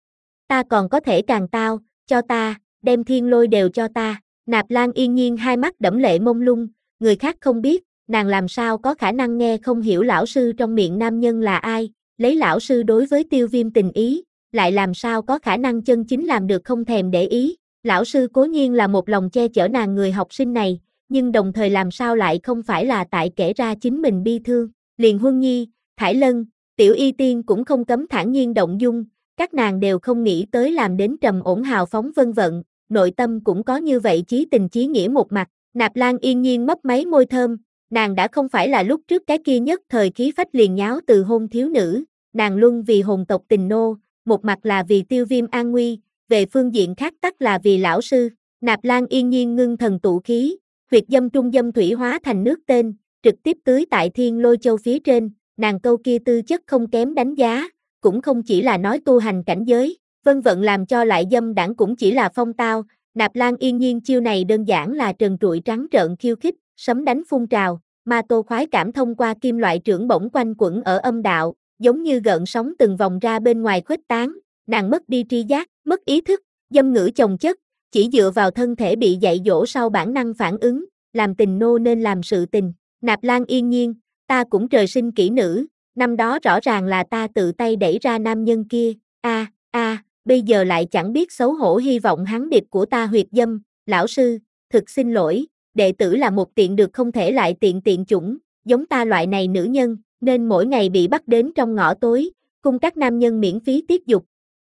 Ta còn có thể càng tao, cho ta, đem thiên lôi đều cho ta, Nạp Lan Yên Nhiên hai mắt đẫm lệ mông lung, người khác không biết, nàng làm sao có khả năng nghe không hiểu lão sư trong miệng nam nhân là ai, lấy lão sư đối với Tiêu Viêm tình ý, lại làm sao có khả năng chân chính làm được không thèm để ý, lão sư cố nhiên là một lòng che chở nàng người học sinh này, nhưng đồng thời làm sao lại không phải là tại kể ra chính mình bi thương, liền Huân Nhi, Thải Lân, Tiểu Y Tiên cũng không cấm thản nhiên động dung, các nàng đều không nghĩ tới làm đến trầm ổn hào phóng vân vận, nội tâm cũng có như vậy chí tình chí nghĩa một mặt, Nạp Lan Yên Nhiên mấp máy môi thơm, nàng đã không phải là lúc trước cái kia nhất thời khí phách liền nháo từ hôn thiếu nữ, nàng luôn vì hồn tộc tình nô, một mặt là vì Tiêu Viêm an nguy, về phương diện khác tắc là vì lão sư, Nạp Lan Yên Nhiên ngưng thần tụ khí, huyệt dâm trung dâm thủy hóa thành nước tên, trực tiếp tưới tại thiên lôi châu phía trên, nàng câu kia tư chất không kém đánh giá, cũng không chỉ là nói tu hành cảnh giới, vân vận làm cho lại dâm đảng cũng chỉ là phong tao, Nạp Lan Yên Nhiên chiêu này đơn giản là trần trụi trắng trợn khiêu khích, sấm đánh phun trào, ma tô khoái cảm thông qua kim loại trưởng bổng quanh quẩn ở âm đạo, giống như gợn sóng từng vòng ra bên ngoài khuếch tán, nàng mất đi tri giác, mất ý thức, dâm ngữ chồng chất, chỉ dựa vào thân thể bị dạy dỗ sau bản năng phản ứng, làm tình nô nên làm sự tình, Nạp Lan Yên Nhiên, ta cũng trời sinh kỹ nữ, năm đó rõ ràng là ta tự tay đẩy ra nam nhân kia, a a, bây giờ lại chẳng biết xấu hổ hy vọng hắn điệp của ta huyệt dâm, lão sư, thực xin lỗi, đệ tử là một tiện được không thể lại tiện tiện chủng, giống ta loại này nữ nhân, nên mỗi ngày bị bắt đến trong ngõ tối, cung các nam nhân miễn phí tiết dục.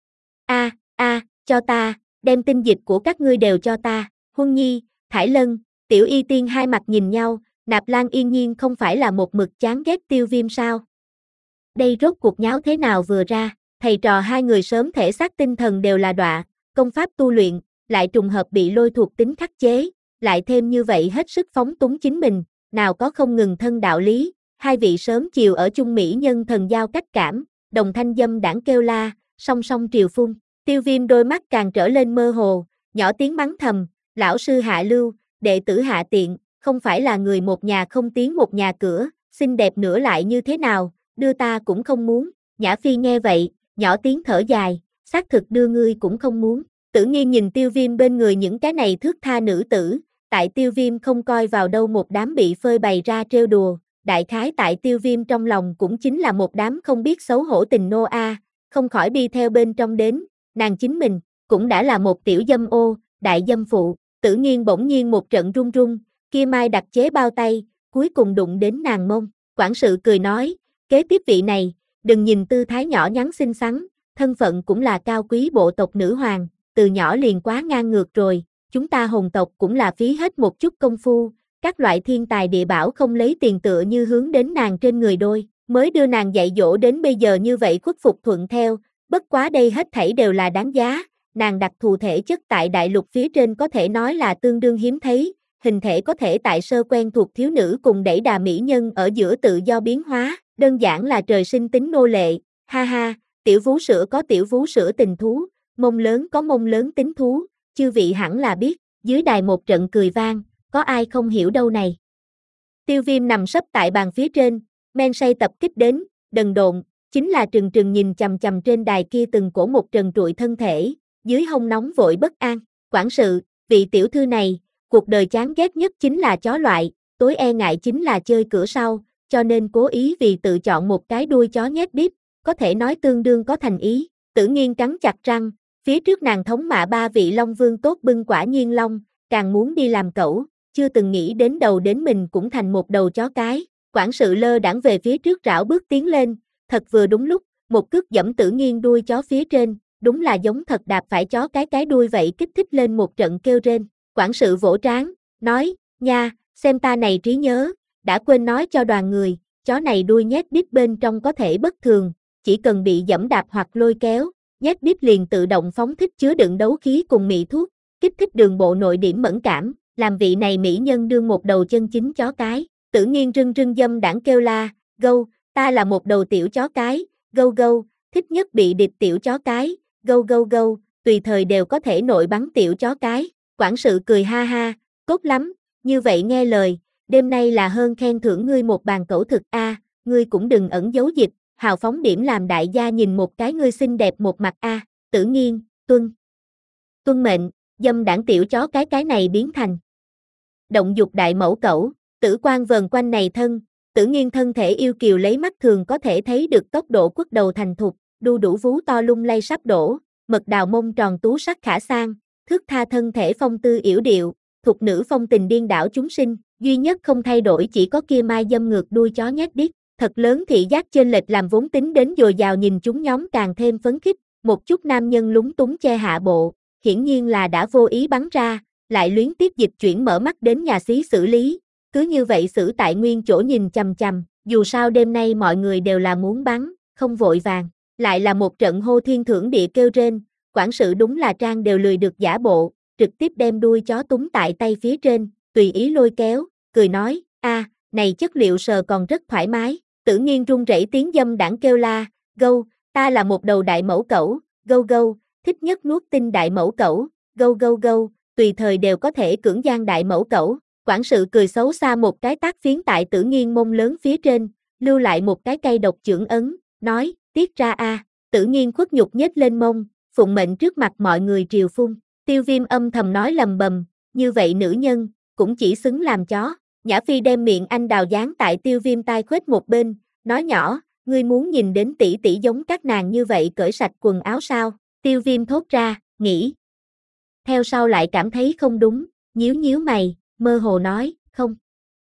A a, cho ta, đem tinh dịch của các ngươi đều cho ta, Huân Nhi, Thải Lân, Tiểu Y Tiên hai mặt nhìn nhau, Nạp Lan Yên Nhiên không phải là một mực chán ghét Tiêu Viêm sao? Đây rốt cuộc nháo thế nào vừa ra, thầy trò hai người sớm thể xác tinh thần đều là đọa, công pháp tu luyện, lại trùng hợp bị lôi thuộc tính khắc chế, lại thêm như vậy hết sức phóng túng chính mình, nào có không ngừng thân đạo lý, hai vị sớm chiều ở chung mỹ nhân thần giao cách cảm, đồng thanh dâm đảng kêu la, song song triều phun, Tiêu Viêm đôi mắt càng trở lên mơ hồ, nhỏ tiếng mắng thầm, lão sư hạ lưu, đệ tử hạ tiện, không phải là người một nhà không tiến một nhà cửa, xinh đẹp nữa lại như thế nào, đưa ta cũng không muốn, Nhã Phi nghe vậy, nhỏ tiếng thở dài, xác thực đưa ngươi cũng không muốn, Tử Nghiên nhìn Tiêu Viêm bên người những cái này thước tha nữ tử, tại Tiêu Viêm không coi vào đâu một đám bị phơi bày ra trêu đùa, đại khái tại Tiêu Viêm trong lòng cũng chính là một đám không biết xấu hổ tình nô a, không khỏi đi theo bên trong đến, nàng chính mình, cũng đã là một tiểu dâm ô, đại dâm phụ, Tử Nghiên bỗng nhiên một trận run run, kia mai đặc chế bao tay, cuối cùng đụng đến nàng mông, quản sự cười nói, kế tiếp vị này, đừng nhìn tư thái nhỏ nhắn xinh xắn, thân phận cũng là cao quý bộ tộc nữ hoàng, từ nhỏ liền quá ngang ngược rồi, chúng ta hồn tộc cũng là phí hết một chút công phu, các loại thiên tài địa bảo không lấy tiền tựa như hướng đến nàng trên người đôi, mới đưa nàng dạy dỗ đến bây giờ như vậy khuất phục thuận theo, bất quá đây hết thảy đều là đáng giá, nàng đặc thù thể chất tại đại lục phía trên có thể nói là tương đương hiếm thấy, hình thể có thể tại sơ quen thuộc thiếu nữ cùng đẩy đà mỹ nhân ở giữa tự do biến hóa, đơn giản là trời sinh tính nô lệ, ha ha, tiểu vú sữa có tiểu vú sữa tình thú, mông lớn có mông lớn tính thú, chư vị hẳn là biết, dưới đài một trận cười vang, có ai không hiểu đâu này. Tiêu Viêm nằm sấp tại bàn phía trên, men say tập kích đến, đần độn, chính là trừng trừng nhìn chằm chằm trên đài kia từng cổ một trần trụi thân thể, dưới hông nóng vội bất an, Quản sự, vị tiểu thư này, cuộc đời chán ghét nhất chính là chó loại, tối e ngại chính là chơi cửa sau, cho nên cố ý vì tự chọn một cái đuôi chó nhét đít, có thể nói tương đương có thành ý. Tử Nghiên cắn chặt răng, phía trước nàng thống mạ ba vị Long Vương tốt bưng quả nhiên long, càng muốn đi làm cẩu, chưa từng nghĩ đến đầu đến mình cũng thành một đầu chó cái. Quản sự lơ đãng về phía trước rảo bước tiến lên, thật vừa đúng lúc, một cước giẫm Tử Nghiên đuôi chó phía trên, đúng là giống thật đạp phải chó cái cái đuôi vậy, kích thích lên một trận kêu rên. Quản sự vỗ trán, nói, nha, xem ta này trí nhớ, đã quên nói cho đoàn người, chó này đuôi nhét đít bên trong có thể bất thường, chỉ cần bị giẫm đạp hoặc lôi kéo, nhét đít liền tự động phóng thích chứa đựng đấu khí cùng mị thuốc, kích thích đường bộ nội điểm mẫn cảm, làm vị này mỹ nhân đương một đầu chân chính chó cái. Tử Nghiên rưng rưng dâm đãng kêu la, gâu, ta là một đầu tiểu chó cái, gâu gâu, thích nhất bị địch tiểu chó cái, gâu gâu gâu, tùy thời đều có thể nội bắn tiểu chó cái. Quản sự cười ha ha, tốt lắm, như vậy nghe lời, đêm nay là hơn khen thưởng ngươi một bàn cẩu thực a, à, ngươi cũng đừng ẩn giấu dịch, hào phóng điểm làm đại gia nhìn một cái ngươi xinh đẹp một mặt a. À. Tử Nghiên, tuân. Tuân mệnh, dâm đảng tiểu chó cái cái này biến thành. Động dục đại mẫu cẩu, tử quan vờn quanh này thân, Tử Nghiên thân thể yêu kiều lấy mắt thường có thể thấy được tốc độ quất đầu thành thục, đu đủ vú to lung lay sắp đổ, mật đào mông tròn tú sắc khả sang, thước tha thân thể phong tư yểu điệu, thục nữ phong tình điên đảo chúng sinh, duy nhất không thay đổi chỉ có kia mai dâm ngược đuôi chó nhét đít, thật lớn thị giác chênh lệch làm vốn tính đến dồi dào nhìn chúng nhóm càng thêm phấn khích, một chút nam nhân lúng túng che hạ bộ, hiển nhiên là đã vô ý bắn ra, lại luyến tiếp dịch chuyển mở mắt đến nhà xí xử lý, cứ như vậy xử tại nguyên chỗ nhìn chằm chằm, dù sao đêm nay mọi người đều là muốn bắn, không vội vàng, lại là một trận hô thiên thưởng địa kêu rên, quản sự đúng là trang đều lười được giả bộ, trực tiếp đem đuôi chó túng tại tay phía trên, tùy ý lôi kéo, cười nói, a, này chất liệu sờ còn rất thoải mái. Tử Nghiên run rẩy tiếng dâm đãng kêu la, gâu, ta là một đầu đại mẫu cẩu, gâu gâu, thích nhất nuốt tinh đại mẫu cẩu, gâu gâu gâu, tùy thời đều có thể cưỡng gian đại mẫu cẩu. Quản sự cười xấu xa một cái tác phiến tại Tử Nghiên mông lớn phía trên, lưu lại một cái cây độc chưởng ấn, nói, tiết ra a. À. Tử Nghiên khuất nhục nhếch lên mông, phụng mệnh trước mặt mọi người triều phun. Tiêu Viêm âm thầm nói lầm bầm, như vậy nữ nhân, cũng chỉ xứng làm chó. Nhã Phi đem miệng anh đào dán tại Tiêu Viêm tai khuếch một bên, nói nhỏ, ngươi muốn nhìn đến tỷ tỷ giống các nàng như vậy cởi sạch quần áo sao? Tiêu Viêm thốt ra, nghĩ. Theo sau lại cảm thấy không đúng, nhíu nhíu mày, mơ hồ nói, không.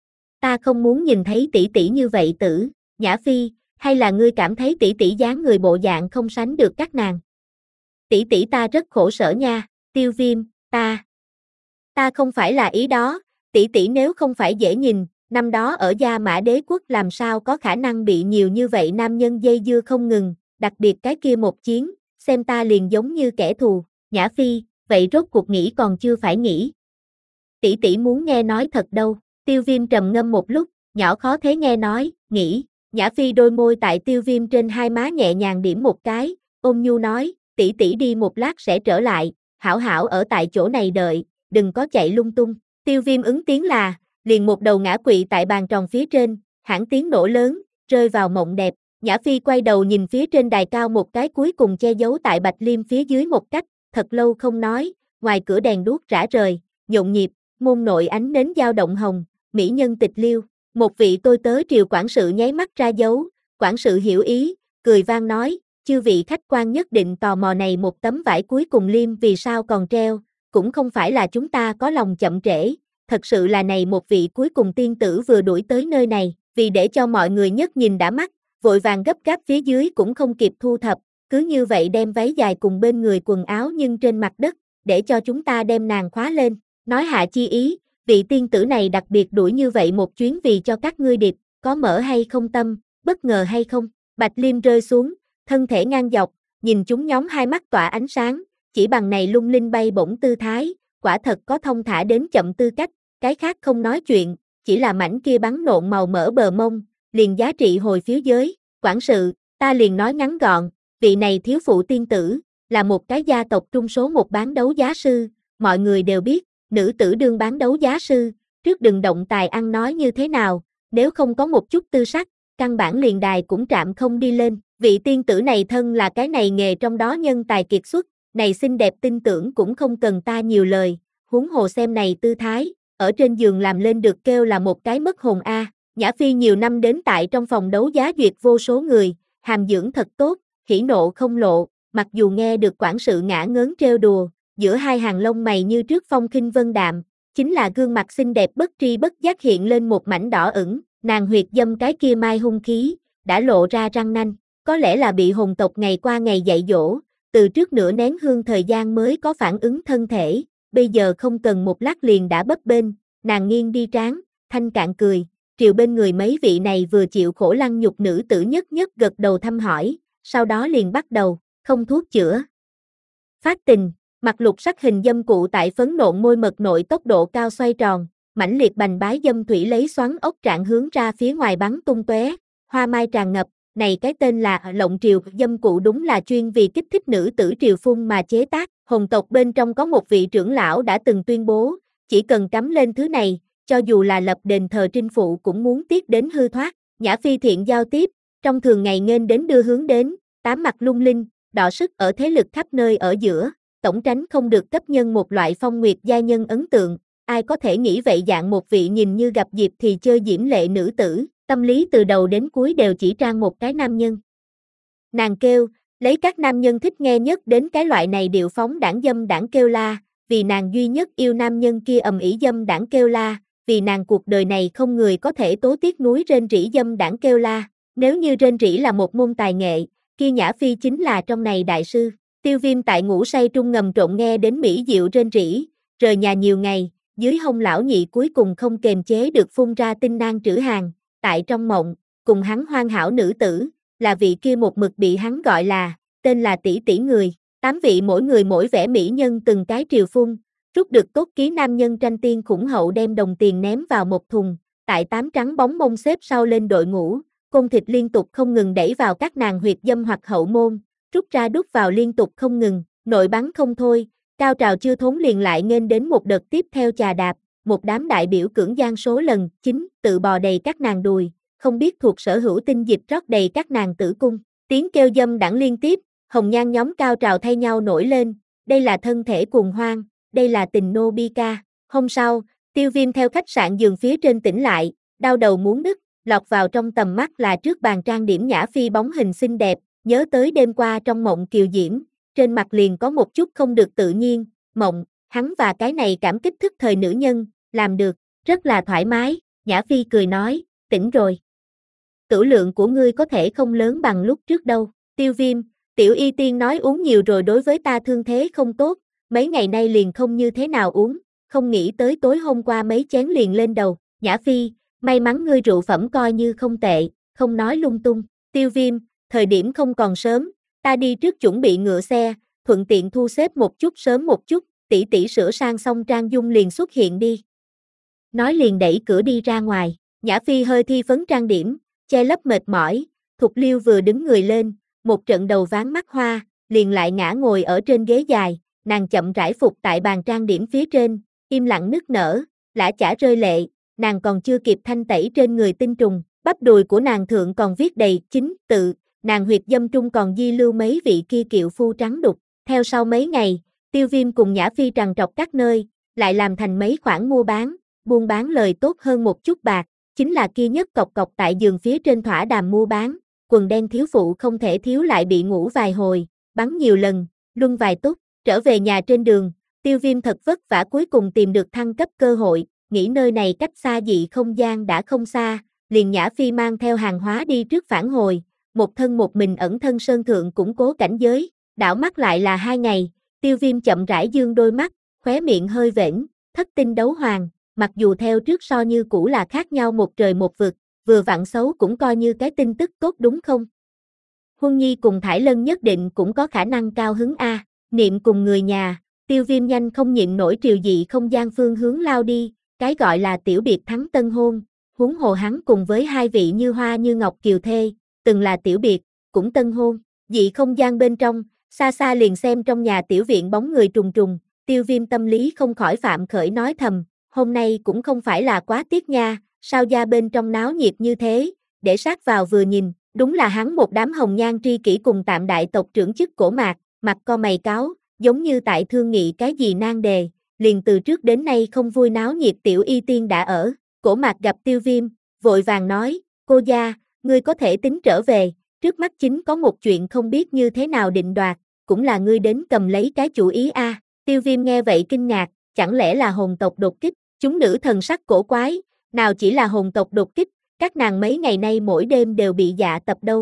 Ta không muốn nhìn thấy tỷ tỷ như vậy tử, Nhã Phi, hay là ngươi cảm thấy tỷ tỷ dáng người bộ dạng không sánh được các nàng? Tỷ tỷ ta rất khổ sở nha, Tiêu Viêm, ta. Ta không phải là ý đó, tỷ tỷ nếu không phải dễ nhìn, năm đó ở Gia Mã Đế quốc làm sao có khả năng bị nhiều như vậy nam nhân dây dưa không ngừng, đặc biệt cái kia một chiến, xem ta liền giống như kẻ thù. Nhã Phi, vậy rốt cuộc nghĩ còn chưa phải nghĩ. Tỷ tỷ muốn nghe nói thật đâu. Tiêu Viêm trầm ngâm một lúc, nhỏ khó thế nghe nói, nghĩ. Nhã Phi đôi môi tại Tiêu Viêm trên hai má nhẹ nhàng điểm một cái, ôn nhu nói, tỷ tỷ đi một lát sẽ trở lại, hảo hảo ở tại chỗ này đợi, đừng có chạy lung tung. Tiêu Viêm ứng tiếng là, liền một đầu ngã quỵ tại bàn tròn phía trên, hãng tiếng nổ lớn, rơi vào mộng đẹp. Nhã Phi quay đầu nhìn phía trên đài cao một cái cuối cùng che giấu tại bạch liêm phía dưới một cách, thật lâu không nói, ngoài cửa đèn đuốc rã rời, nhộn nhịp, môn nội ánh nến dao động hồng, mỹ nhân tịch liêu. Một vị tôi tớ triều quản sự nháy mắt ra dấu, quản sự hiểu ý, cười vang nói, chư vị khách quan nhất định tò mò này một tấm vải cuối cùng liêm vì sao còn treo, cũng không phải là chúng ta có lòng chậm trễ, thật sự là này một vị cuối cùng tiên tử vừa đuổi tới nơi này, vì để cho mọi người nhất nhìn đã mắt, vội vàng gấp gáp phía dưới cũng không kịp thu thập, cứ như vậy đem váy dài cùng bên người quần áo nhưng trên mặt đất, để cho chúng ta đem nàng khóa lên, nói hạ chi ý, vị tiên tử này đặc biệt đuổi như vậy một chuyến vì cho các ngươi điệp, có mở hay không tâm, bất ngờ hay không. Bạch Liêm rơi xuống, thân thể ngang dọc, nhìn chúng nhóm hai mắt tỏa ánh sáng, chỉ bằng này lung linh bay bổng tư thái, quả thật có thông thả đến chậm tư cách, cái khác không nói chuyện, chỉ là mảnh kia bắn nộn màu mỡ bờ mông, liền giá trị hồi phiếu giới. Quản sự, ta liền nói ngắn gọn, vị này thiếu phụ tiên tử, là một cái gia tộc trung số một bán đấu giá sư, mọi người đều biết, nữ tử đương bán đấu giá sư, trước đừng động tài ăn nói như thế nào, nếu không có một chút tư sắc, căn bản liền đài cũng trạm không đi lên, vị tiên tử này thân là cái này nghề trong đó nhân tài kiệt xuất, này xinh đẹp tin tưởng cũng không cần ta nhiều lời, huống hồ xem này tư thái, ở trên giường làm lên được kêu là một cái mất hồn a. Nhã Phi nhiều năm đến tại trong phòng đấu giá duyệt vô số người, hàm dưỡng thật tốt, hỉ nộ không lộ, mặc dù nghe được quản sự ngã ngớn trêu đùa, giữa hai hàng lông mày như trước phong khinh vân đạm, chính là gương mặt xinh đẹp bất tri bất giác hiện lên một mảnh đỏ ửng, nàng huyệt dâm cái kia mai hung khí, đã lộ ra răng nanh, có lẽ là bị hồn tộc ngày qua ngày dạy dỗ, từ trước nửa nén hương thời gian mới có phản ứng thân thể, bây giờ không cần một lát liền đã bấp bênh, nàng nghiêng đi trán, thanh cạn cười, triều bên người mấy vị này vừa chịu khổ lăng nhục nữ tử nhất nhất gật đầu thăm hỏi, sau đó liền bắt đầu, không thuốc chữa. Phát tình, mặt lục sắc hình dâm cụ tại phấn nộn môi mật nội tốc độ cao xoay tròn, mãnh liệt bành bái dâm thủy lấy xoắn ốc trạng hướng ra phía ngoài bắn tung tóe, hoa mai tràn ngập, này cái tên là lộng triều dâm cụ đúng là chuyên vì kích thích nữ tử triều phun mà chế tác, hồn tộc bên trong có một vị trưởng lão đã từng tuyên bố, chỉ cần cắm lên thứ này, cho dù là lập đền thờ trinh phụ cũng muốn tiếc đến hư thoát, Nhã Phi thiện giao tiếp, trong thường ngày nghênh đến đưa hướng đến, tám mặt lung linh, đọ sức ở thế lực khắp nơi ở giữa, tổng tránh không được cấp nhân một loại phong nguyệt gia nhân ấn tượng, ai có thể nghĩ vậy dạng một vị nhìn như gặp dịp thì chơi diễm lệ nữ tử, tâm lý từ đầu đến cuối đều chỉ trang một cái nam nhân. Nàng kêu, lấy các nam nhân thích nghe nhất đến cái loại này điệu phóng đảng dâm đảng kêu la, vì nàng duy nhất yêu nam nhân kia ầm ĩ dâm đảng kêu la, vì nàng cuộc đời này không người có thể tố tiếc núi rên rỉ dâm đảng kêu la, nếu như rên rỉ là một môn tài nghệ, kia Nhã Phi chính là trong này đại sư. Tiêu Viêm tại ngủ say trung ngầm trộn nghe đến mỹ diệu rên rỉ, rời nhà nhiều ngày, dưới hông lão nhị cuối cùng không kềm chế được phun ra tinh nang trữ hàng, tại trong mộng, cùng hắn hoan hảo nữ tử, là vị kia một mực bị hắn gọi là, tên là tỷ tỷ người, tám vị mỗi người mỗi vẻ mỹ nhân từng cái triều phun, rút được tốt ký nam nhân tranh tiên khủng hậu đem đồng tiền ném vào một thùng, tại tám trắng bóng mông xếp sau lên đội ngũ, côn thịt liên tục không ngừng đẩy vào các nàng huyệt dâm hoặc hậu môn, rút ra đút vào liên tục không ngừng, nội bắn không thôi, cao trào chưa thốn liền lại nghênh đến một đợt tiếp theo chà đạp, một đám đại biểu cưỡng gian số lần, chính, tự bò đầy các nàng đùi, không biết thuộc sở hữu tinh dịch rót đầy các nàng tử cung, tiếng kêu dâm đẳng liên tiếp, hồng nhan nhóm cao trào thay nhau nổi lên, đây là thân thể cuồng hoang, đây là tình nô bi ca, hôm sau, Tiêu Viêm theo khách sạn giường phía trên tỉnh lại, đau đầu muốn đứt, lọt vào trong tầm mắt là trước bàn trang điểm Nhã Phi bóng hình xinh đẹp, nhớ tới đêm qua trong mộng kiều diễm, trên mặt liền có một chút không được tự nhiên, mộng, hắn và cái này cảm kích thức thời nữ nhân, làm được, rất là thoải mái, Nhã Phi cười nói, tỉnh rồi. Tửu lượng của ngươi có thể không lớn bằng lúc trước đâu, Tiêu Viêm, tiểu y tiên nói uống nhiều rồi đối với ta thương thế không tốt, mấy ngày nay liền không như thế nào uống, không nghĩ tới tối hôm qua mấy chén liền lên đầu, Nhã Phi, may mắn ngươi rượu phẩm coi như không tệ, không nói lung tung, Tiêu Viêm, thời điểm không còn sớm, ta đi trước chuẩn bị ngựa xe, thuận tiện thu xếp một chút sớm một chút, tỷ tỷ sửa sang xong trang dung liền xuất hiện đi. Nói liền đẩy cửa đi ra ngoài, Nhã Phi hơi thi phấn trang điểm, che lấp mệt mỏi, Thục Liêu vừa đứng người lên, một trận đầu ván mắt hoa, liền lại ngã ngồi ở trên ghế dài, nàng chậm rãi phục tại bàn trang điểm phía trên, im lặng nức nở, lã chả rơi lệ, nàng còn chưa kịp thanh tẩy trên người tinh trùng, bắp đùi của nàng thượng còn viết đầy chính tự, nàng huyệt dâm trung còn di lưu mấy vị kia kiệu phu trắng đục, theo sau mấy ngày, Tiêu Viêm cùng Nhã Phi trằn trọc các nơi, lại làm thành mấy khoản mua bán, buôn bán lời tốt hơn một chút bạc, chính là kia nhất cọc cọc tại giường phía trên thỏa đàm mua bán, quần đen thiếu phụ không thể thiếu lại bị ngủ vài hồi, bắn nhiều lần, luân vài túc, trở về nhà trên đường, Tiêu Viêm thật vất vả cuối cùng tìm được thăng cấp cơ hội, nghĩ nơi này cách xa dị không gian đã không xa, liền Nhã Phi mang theo hàng hóa đi trước phản hồi, một thân một mình ẩn thân sơn thượng củng cố cảnh giới, đảo mắt lại là hai ngày, Tiêu Viêm chậm rãi dương đôi mắt, khóe miệng hơi vểnh, thất tinh đấu hoàng, mặc dù theo trước so như cũ là khác nhau một trời một vực, vừa vặn xấu cũng coi như cái tin tức tốt đúng không? Huân Nhi cùng Thải Lân nhất định cũng có khả năng cao hứng a, niệm cùng người nhà, Tiêu Viêm nhanh không nhịn nổi triều dị không gian phương hướng lao đi, cái gọi là tiểu biệt thắng tân hôn, huống hồ hắn cùng với hai vị như hoa như ngọc kiều thê, từng là tiểu biệt, cũng tân hôn, dị không gian bên trong, xa xa liền xem trong nhà tiểu viện bóng người trùng trùng, Tiêu Viêm tâm lý không khỏi phạm khởi nói thầm, hôm nay cũng không phải là quá tiếc nha, sao gia bên trong náo nhiệt như thế, để sát vào vừa nhìn, đúng là hắn một đám hồng nhan tri kỷ cùng tạm đại tộc trưởng chức cổ mạc, mặt co mày cáo, giống như tại thương nghị cái gì nan đề, liền từ trước đến nay không vui náo nhiệt tiểu y tiên đã ở, Cổ Mạc gặp Tiêu Viêm, vội vàng nói, cô gia, ngươi có thể tính trở về, trước mắt chính có một chuyện không biết như thế nào định đoạt, cũng là ngươi đến cầm lấy cái chủ ý a. À. Tiêu Viêm nghe vậy kinh ngạc, chẳng lẽ là hồn tộc đột kích, chúng nữ thần sắc cổ quái, nào chỉ là hồn tộc đột kích, các nàng mấy ngày nay mỗi đêm đều bị dạ tập đâu.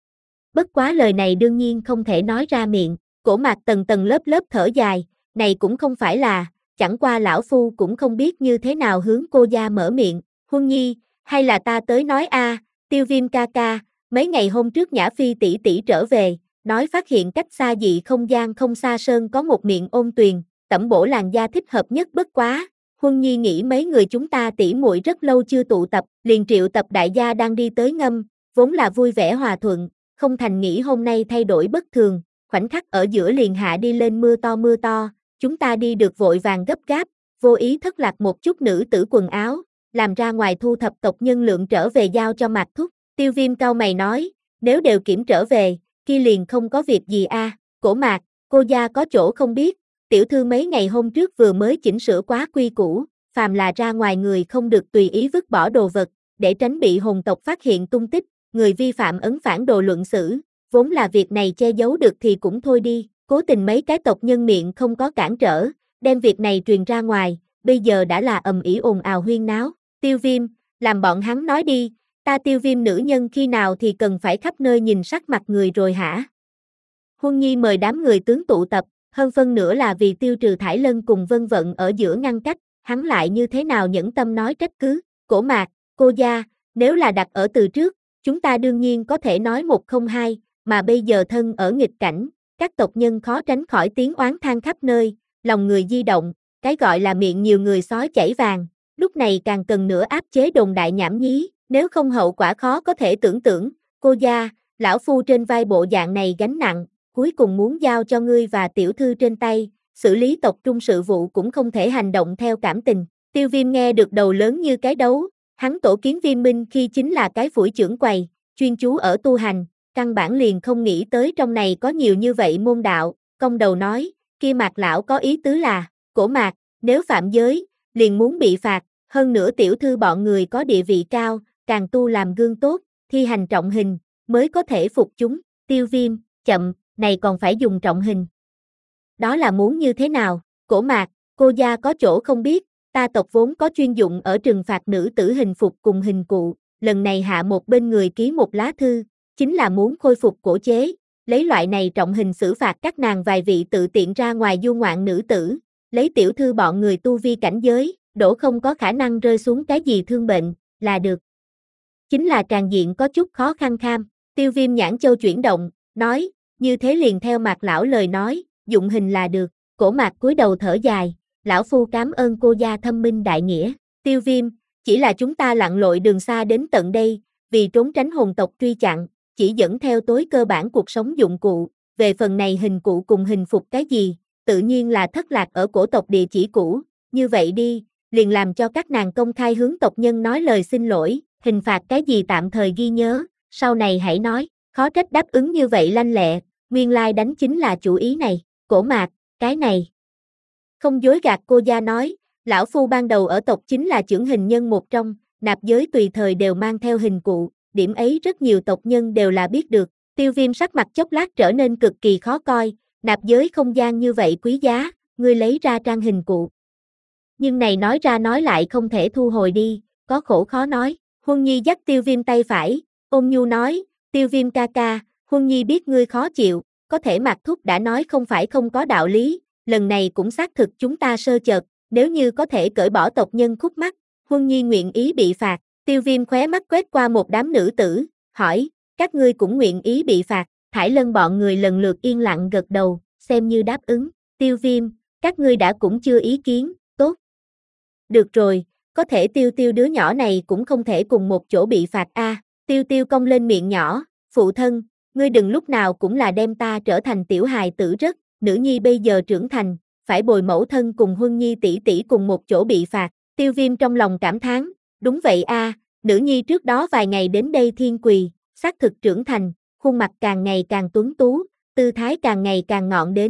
Bất quá lời này đương nhiên không thể nói ra miệng, Cổ Mạc tầng tầng lớp lớp thở dài, này cũng không phải là, chẳng qua lão phu cũng không biết như thế nào hướng cô gia mở miệng, Huân Nhi, hay là ta tới nói a, à, Tiêu Viêm ca ca, mấy ngày hôm trước Nhã Phi tỷ tỷ trở về, nói phát hiện cách xa dị không gian không xa sơn có một miệng ôn tuyền, tẩm bổ làn da thích hợp nhất bất quá. Huân Nhi nghĩ mấy người chúng ta tỉ muội rất lâu chưa tụ tập, liền triệu tập đại gia đang đi tới ngâm, vốn là vui vẻ hòa thuận, không thành nghĩ hôm nay thay đổi bất thường, khoảnh khắc ở giữa liền hạ đi lên mưa to mưa to, chúng ta đi được vội vàng gấp gáp, vô ý thất lạc một chút nữ tử quần áo, làm ra ngoài thu thập tộc nhân lượng trở về giao cho Mạc Thúc. Tiêu Viêm cau mày nói, nếu đều kiểm trở về, kia liền không có việc gì a. À. Cổ Mạc, cô gia có chỗ không biết, tiểu thư mấy ngày hôm trước vừa mới chỉnh sửa quá quy củ, phàm là ra ngoài người không được tùy ý vứt bỏ đồ vật, để tránh bị hồn tộc phát hiện tung tích, người vi phạm ấn phản đồ luận xử, vốn là việc này che giấu được thì cũng thôi đi, cố tình mấy cái tộc nhân miệng không có cản trở, đem việc này truyền ra ngoài, bây giờ đã là ầm ĩ ồn ào huyên náo. Tiêu Viêm, làm bọn hắn nói đi, ta Tiêu Viêm nữ nhân khi nào thì cần phải khắp nơi nhìn sắc mặt người rồi hả? Huân Nhi mời đám người tướng tụ tập, hơn phân nửa là vì tiêu trừ Thải Lân cùng Vân Vận ở giữa ngăn cách, hắn lại như thế nào nhẫn tâm nói trách cứ, Cổ Mạc, cô gia, nếu là đặt ở từ trước, chúng ta đương nhiên có thể nói một không hai, mà bây giờ thân ở nghịch cảnh, các tộc nhân khó tránh khỏi tiếng oán than khắp nơi, lòng người di động, cái gọi là miệng nhiều người sói chảy vàng, lúc này càng cần nữa áp chế đồn đại nhảm nhí, nếu không hậu quả khó có thể tưởng tượng, cô gia, lão phu trên vai bộ dạng này gánh nặng, cuối cùng muốn giao cho ngươi và tiểu thư trên tay, xử lý tộc trung sự vụ cũng không thể hành động theo cảm tình. Tiêu Viêm nghe được đầu lớn như cái đấu, hắn tổ kiến Viêm Minh khi chính là cái phủi trưởng quầy, chuyên chú ở tu hành, căn bản liền không nghĩ tới trong này có nhiều như vậy môn đạo, công đầu nói, kia Mạc lão có ý tứ là, Cổ Mạc, nếu phạm giới, liền muốn bị phạt, hơn nữa tiểu thư bọn người có địa vị cao, càng tu làm gương tốt, thi hành trọng hình, mới có thể phục chúng. Tiêu Viêm, chậm, này còn phải dùng trọng hình. Đó là muốn như thế nào? Cổ Mạc, cô gia có chỗ không biết, ta tộc vốn có chuyên dụng ở trừng phạt nữ tử hình phục cùng hình cụ, lần này hạ một bên người ký một lá thư, chính là muốn khôi phục cổ chế, lấy loại này trọng hình xử phạt các nàng vài vị tự tiện ra ngoài du ngoạn nữ tử, lấy tiểu thư bọn người tu vi cảnh giới, đổ không có khả năng rơi xuống cái gì thương bệnh, là được. Chính là tràng diện có chút khó khăn kham, Tiêu Viêm nhãn châu chuyển động, nói, như thế liền theo Mạc lão lời nói, dụng hình là được, Cổ Mạc cúi đầu thở dài, lão phu cảm ơn cô gia thâm minh đại nghĩa, Tiêu Viêm, chỉ là chúng ta lặn lội đường xa đến tận đây, vì trốn tránh hồn tộc truy chặn, chỉ dẫn theo tối cơ bản cuộc sống dụng cụ, về phần này hình cụ cùng hình phục cái gì, tự nhiên là thất lạc ở cổ tộc địa chỉ cũ, như vậy đi, liền làm cho các nàng công khai hướng tộc nhân nói lời xin lỗi, hình phạt cái gì tạm thời ghi nhớ, sau này hãy nói, khó trách đáp ứng như vậy lanh lẹ, nguyên lai đánh chính là chủ ý này, Cổ Mạc, cái này. Không dối gạt cô gia nói, lão phu ban đầu ở tộc chính là chưởng hình nhân một trong, nạp giới tùy thời đều mang theo hình cụ, điểm ấy rất nhiều tộc nhân đều là biết được, Tiêu Viêm sắc mặt chốc lát trở nên cực kỳ khó coi, nạp giới không gian như vậy quý giá, ngươi lấy ra trang hình cụ. Nhưng này nói ra nói lại không thể thu hồi đi, có khổ khó nói, Huân Nhi dắt Tiêu Viêm tay phải, ôn nhu nói, Tiêu Viêm ca ca, Huân Nhi biết ngươi khó chịu, có thể Mạc Thúc đã nói không phải không có đạo lý, lần này cũng xác thực chúng ta sơ chợt, nếu như có thể cởi bỏ tộc nhân khúc mắc, Huân Nhi nguyện ý bị phạt, Tiêu Viêm khóe mắt quét qua một đám nữ tử, hỏi, các ngươi cũng nguyện ý bị phạt, Thải Lân bọn người lần lượt yên lặng gật đầu, xem như đáp ứng, Tiêu Viêm, các ngươi đã cũng chưa ý kiến, tốt. Được rồi, có thể Tiêu Tiêu đứa nhỏ này cũng không thể cùng một chỗ bị phạt a. À, Tiêu Tiêu cong lên miệng nhỏ, phụ thân, ngươi đừng lúc nào cũng là đem ta trở thành tiểu hài tử rất, nữ nhi bây giờ trưởng thành, phải bồi mẫu thân cùng Huân Nhi tỷ tỷ cùng một chỗ bị phạt, Tiêu Viêm trong lòng cảm thán, đúng vậy a, à, nữ nhi trước đó vài ngày đến đây thiên quỳ, xác thực trưởng thành, khuôn mặt càng ngày càng tuấn tú, tư thái càng ngày càng ngọn đến,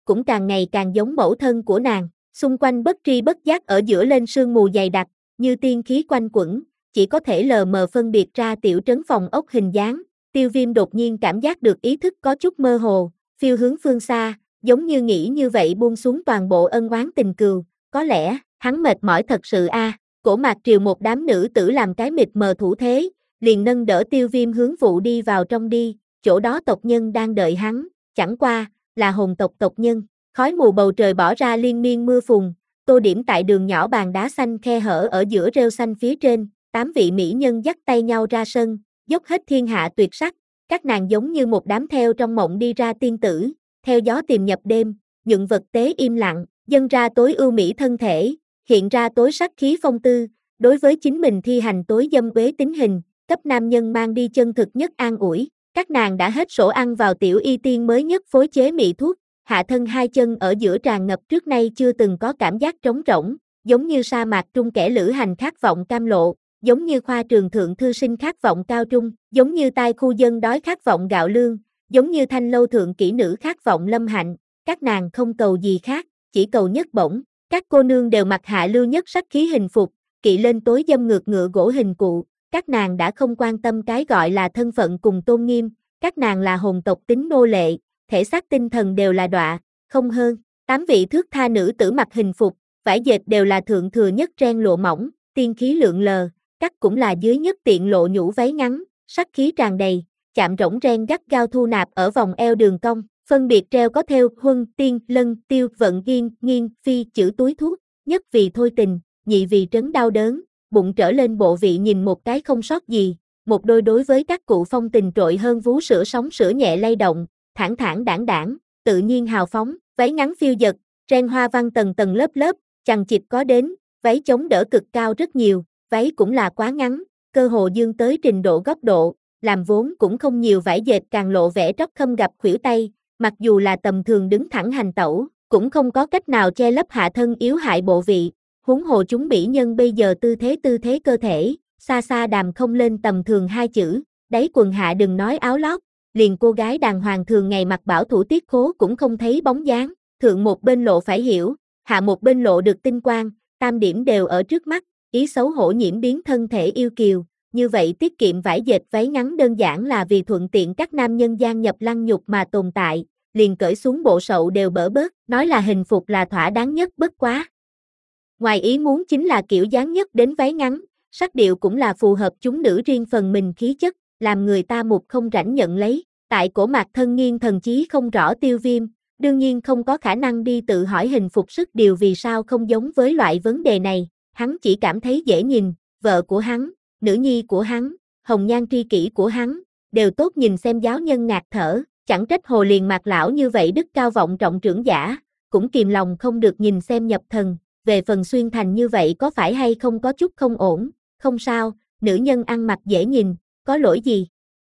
cũng càng ngày càng giống mẫu thân của nàng. Xung quanh bất tri bất giác ở giữa lên sương mù dày đặc, như tiên khí quanh quẩn, chỉ có thể lờ mờ phân biệt ra tiểu trấn phòng ốc hình dáng. Tiêu Viêm đột nhiên cảm giác được ý thức có chút mơ hồ, phiêu hướng phương xa, giống như nghĩ như vậy buông xuống toàn bộ ân oán tình cừu, có lẽ, hắn mệt mỏi thật sự a. Cổ Mạc Triều một đám nữ tử làm cái mịt mờ thủ thế, liền nâng đỡ Tiêu Viêm hướng vụ đi vào trong đi, chỗ đó tộc nhân đang đợi hắn, chẳng qua, là hồn tộc tộc nhân. Khói mù bầu trời bỏ ra liên miên mưa phùn, tô điểm tại đường nhỏ bàn đá xanh khe hở ở giữa rêu xanh phía trên, tám vị mỹ nhân dắt tay nhau ra sân, dốc hết thiên hạ tuyệt sắc, các nàng giống như một đám theo trong mộng đi ra tiên tử, theo gió tìm nhập đêm, những vật tế im lặng, dâng ra tối ưu mỹ thân thể, hiện ra tối sắc khí phong tư, đối với chính mình thi hành tối dâm uế tính hình, cấp nam nhân mang đi chân thực nhất an ủi. Các nàng đã hết sổ ăn vào tiểu y tiên mới nhất phối chế mỹ thuốc, hạ thân hai chân ở giữa tràn ngập trước nay chưa từng có cảm giác trống rỗng, giống như sa mạc trung kẻ lữ hành khát vọng cam lộ, giống như khoa trường thượng thư sinh khát vọng cao trung, giống như tai khu dân đói khát vọng gạo lương, giống như thanh lâu thượng kỹ nữ khát vọng lâm hạnh, các nàng không cầu gì khác, chỉ cầu nhất bổng. Các cô nương đều mặc hạ lưu nhất sắc khí hình phục, kỵ lên tối dâm ngược ngựa gỗ hình cụ, các nàng đã không quan tâm cái gọi là thân phận cùng tôn nghiêm, các nàng là hồn tộc tính nô lệ, thể xác tinh thần đều là đọa, không hơn. Tám vị thước tha nữ tử mặc hình phục, vải dệt đều là thượng thừa nhất ren lụa mỏng, tiên khí lượn lờ, cắt cũng là dưới nhất tiện lộ nhũ váy ngắn, sắc khí tràn đầy, chạm rỗng ren gắt gao thu nạp ở vòng eo đường cong, phân biệt treo có theo huân, tiên, lân, tiêu, vận, nghiên, nghiên, phi chữ túi thuốc, nhất vì thôi tình, nhị vì trấn đau đớn, bụng trở lên bộ vị nhìn một cái không sót gì, một đôi đối với các cụ phong tình trội hơn vú sữa sóng sữa nhẹ lay động, thản thản đảng đảng, tự nhiên hào phóng, váy ngắn phiêu dật, ren hoa văn tầng tầng lớp lớp, chằng chịt có đến, váy chống đỡ cực cao rất nhiều, váy cũng là quá ngắn, cơ hồ dương tới trình độ góc độ, làm vốn cũng không nhiều vải dệt càng lộ vẻ tróc khâm gặp khuỷu tay, mặc dù là tầm thường đứng thẳng hành tẩu, cũng không có cách nào che lấp hạ thân yếu hại bộ vị, huống hồ chúng mỹ nhân bây giờ tư thế tư thế cơ thể, xa xa đàm không lên tầm thường hai chữ, đáy quần hạ đừng nói áo lót, liền cô gái đàng hoàng thường ngày mặc bảo thủ tiết khố cũng không thấy bóng dáng, thượng một bên lộ phải hiểu, hạ một bên lộ được tinh quang, tam điểm đều ở trước mắt, ý xấu hổ nhiễm biến thân thể yêu kiều, như vậy tiết kiệm vải dệt váy ngắn đơn giản là vì thuận tiện các nam nhân gian nhập lăng nhục mà tồn tại, liền cởi xuống bộ sậu đều bỡ bớt, nói là hình phục là thỏa đáng nhất bất quá. Ngoài ý muốn chính là kiểu dáng nhất đến váy ngắn, sắc điệu cũng là phù hợp chúng nữ riêng phần mình khí chất, làm người ta mục không rảnh nhận lấy, tại cổ Mạc thân nghiêng thần chí không rõ Tiêu Viêm, đương nhiên không có khả năng đi tự hỏi hình phục sức điều vì sao không giống với loại vấn đề này, hắn chỉ cảm thấy dễ nhìn, vợ của hắn, nữ nhi của hắn, hồng nhan tri kỷ của hắn, đều tốt nhìn xem giáo nhân ngạt thở, chẳng trách hồ liền Mạc lão như vậy đức cao vọng trọng trưởng giả, cũng kìm lòng không được nhìn xem nhập thần, về phần xuyên thành như vậy có phải hay không có chút không ổn, không sao, nữ nhân ăn mặc dễ nhìn, có lỗi gì?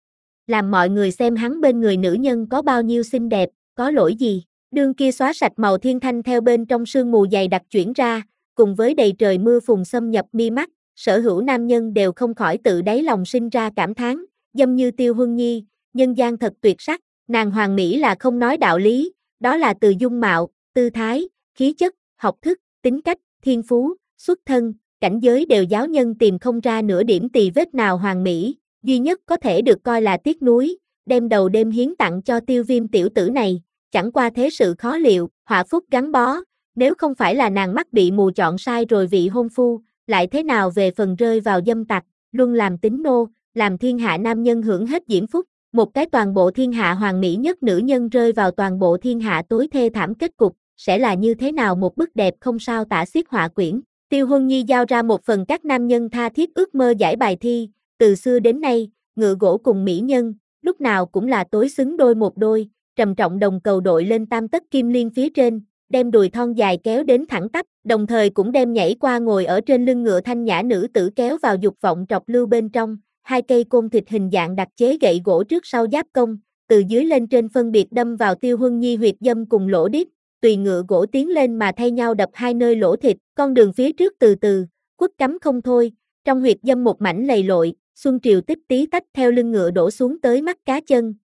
Làm mọi người xem hắn bên người nữ nhân có bao nhiêu xinh đẹp, có lỗi gì? Đương kia xóa sạch màu thiên thanh theo bên trong sương mù dày đặc chuyển ra, cùng với đầy trời mưa phùn xâm nhập mi mắt, sở hữu nam nhân đều không khỏi tự đáy lòng sinh ra cảm thán, dâm như Tiêu Huân Nhi, nhân gian thật tuyệt sắc, nàng hoàng mỹ là không nói đạo lý, đó là từ dung mạo, tư thái, khí chất, học thức, tính cách, thiên phú, xuất thân, cảnh giới đều giáo nhân tìm không ra nửa điểm tì vết nào hoàng mỹ, duy nhất có thể được coi là tiếc nuối, đem đầu đêm hiến tặng cho Tiêu Viêm tiểu tử này, chẳng qua thế sự khó liệu, họa phúc gắn bó, nếu không phải là nàng mắt bị mù chọn sai rồi vị hôn phu, lại thế nào về phần rơi vào dâm tặc, luôn làm tín nô, làm thiên hạ nam nhân hưởng hết diễm phúc, một cái toàn bộ thiên hạ hoàng mỹ nhất nữ nhân rơi vào toàn bộ thiên hạ tối thê thảm kết cục, sẽ là như thế nào một bức đẹp không sao tả xiết họa quyển. Tiêu Huân Nhi giao ra một phần các nam nhân tha thiết ước mơ giải bài thi, từ xưa đến nay, ngựa gỗ cùng mỹ nhân, lúc nào cũng là tối xứng đôi một đôi, trầm trọng đồng cầu đội lên tam tất kim liên phía trên, đem đùi thon dài kéo đến thẳng tắp, đồng thời cũng đem nhảy qua ngồi ở trên lưng ngựa thanh nhã nữ tử kéo vào dục vọng trọc lưu bên trong, hai cây côn thịt hình dạng đặc chế gậy gỗ trước sau giáp công, từ dưới lên trên phân biệt đâm vào Tiêu Huân Nhi huyệt dâm cùng lỗ đít, tùy ngựa gỗ tiến lên mà thay nhau đập hai nơi lỗ thịt, con đường phía trước từ từ, quất cắm không thôi, trong huyệt dâm một mảnh lầy lội, xuân triều tích tí tách theo lưng ngựa đổ xuống tới mắt cá chân,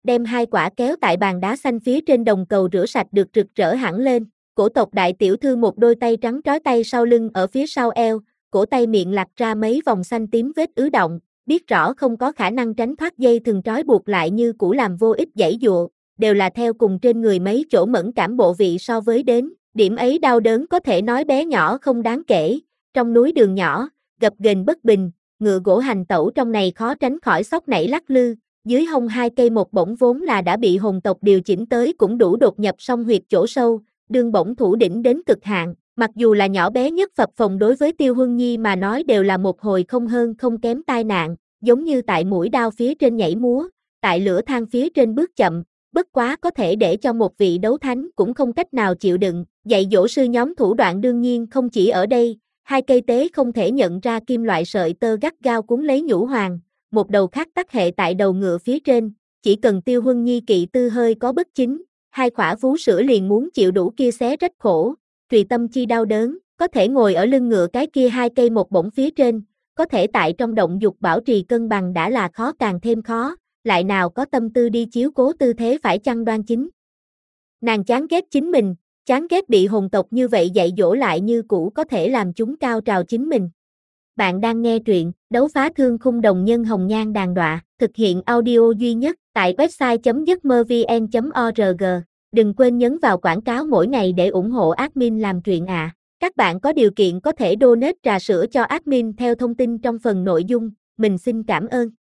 đem hai quả kéo tại bàn đá xanh phía trên đồng cầu rửa sạch được rực rỡ hẳn lên. Cổ tộc đại tiểu thư một đôi tay trắng trói tay sau lưng ở phía sau eo, cổ tay miệng lặt ra mấy vòng xanh tím vết ứ động, biết rõ không có khả năng tránh thoát dây thừng trói buộc lại như cũ làm vô ích giãy dụa, đều là theo cùng trên người mấy chỗ mẫn cảm bộ vị so với đến, điểm ấy đau đớn có thể nói bé nhỏ không đáng kể, trong núi đường nhỏ, gập ghềnh bất bình, ngựa gỗ hành tẩu trong này khó tránh khỏi sóc nảy lắc lư, dưới hông hai cây một bổng vốn là đã bị hồn tộc điều chỉnh tới cũng đủ đột nhập song huyệt chỗ sâu, đương bổng thủ đỉnh đến cực hạn, mặc dù là nhỏ bé nhất phập phồng đối với Tiêu Huân Nhi mà nói đều là một hồi không hơn không kém tai nạn, giống như tại mũi đao phía trên nhảy múa, tại lửa than phía trên bước chậm, bất quá có thể để cho một vị đấu thánh cũng không cách nào chịu đựng, dạy dỗ sư nhóm thủ đoạn đương nhiên không chỉ ở đây, hai cây tế không thể nhận ra kim loại sợi tơ gắt gao cuốn lấy nhũ hoàng, một đầu khác tắc hệ tại đầu ngựa phía trên, chỉ cần Tiêu Huân Nhi kỵ tư hơi có bất chính, hai khỏa vú sữa liền muốn chịu đủ kia xé rách khổ, tùy tâm chi đau đớn, có thể ngồi ở lưng ngựa cái kia hai cây một bổng phía trên, có thể tại trong động dục bảo trì cân bằng đã là khó càng thêm khó, lại nào có tâm tư đi chiếu cố tư thế phải chăng đoan chính. Nàng chán ghét chính mình, chán ghét bị hồn tộc như vậy dạy dỗ lại như cũ có thể làm chúng cao trào chính mình. Bạn đang nghe truyện Đấu phá thương khung đồng nhân hồng nhan đàn đọa, thực hiện audio duy nhất tại website chấm giấc mơ vn chấm org. Đừng quên nhấn vào quảng cáo mỗi ngày để ủng hộ admin làm truyện ạ. À. Các bạn có điều kiện có thể donate trà sữa cho admin theo thông tin trong phần nội dung, mình xin cảm ơn.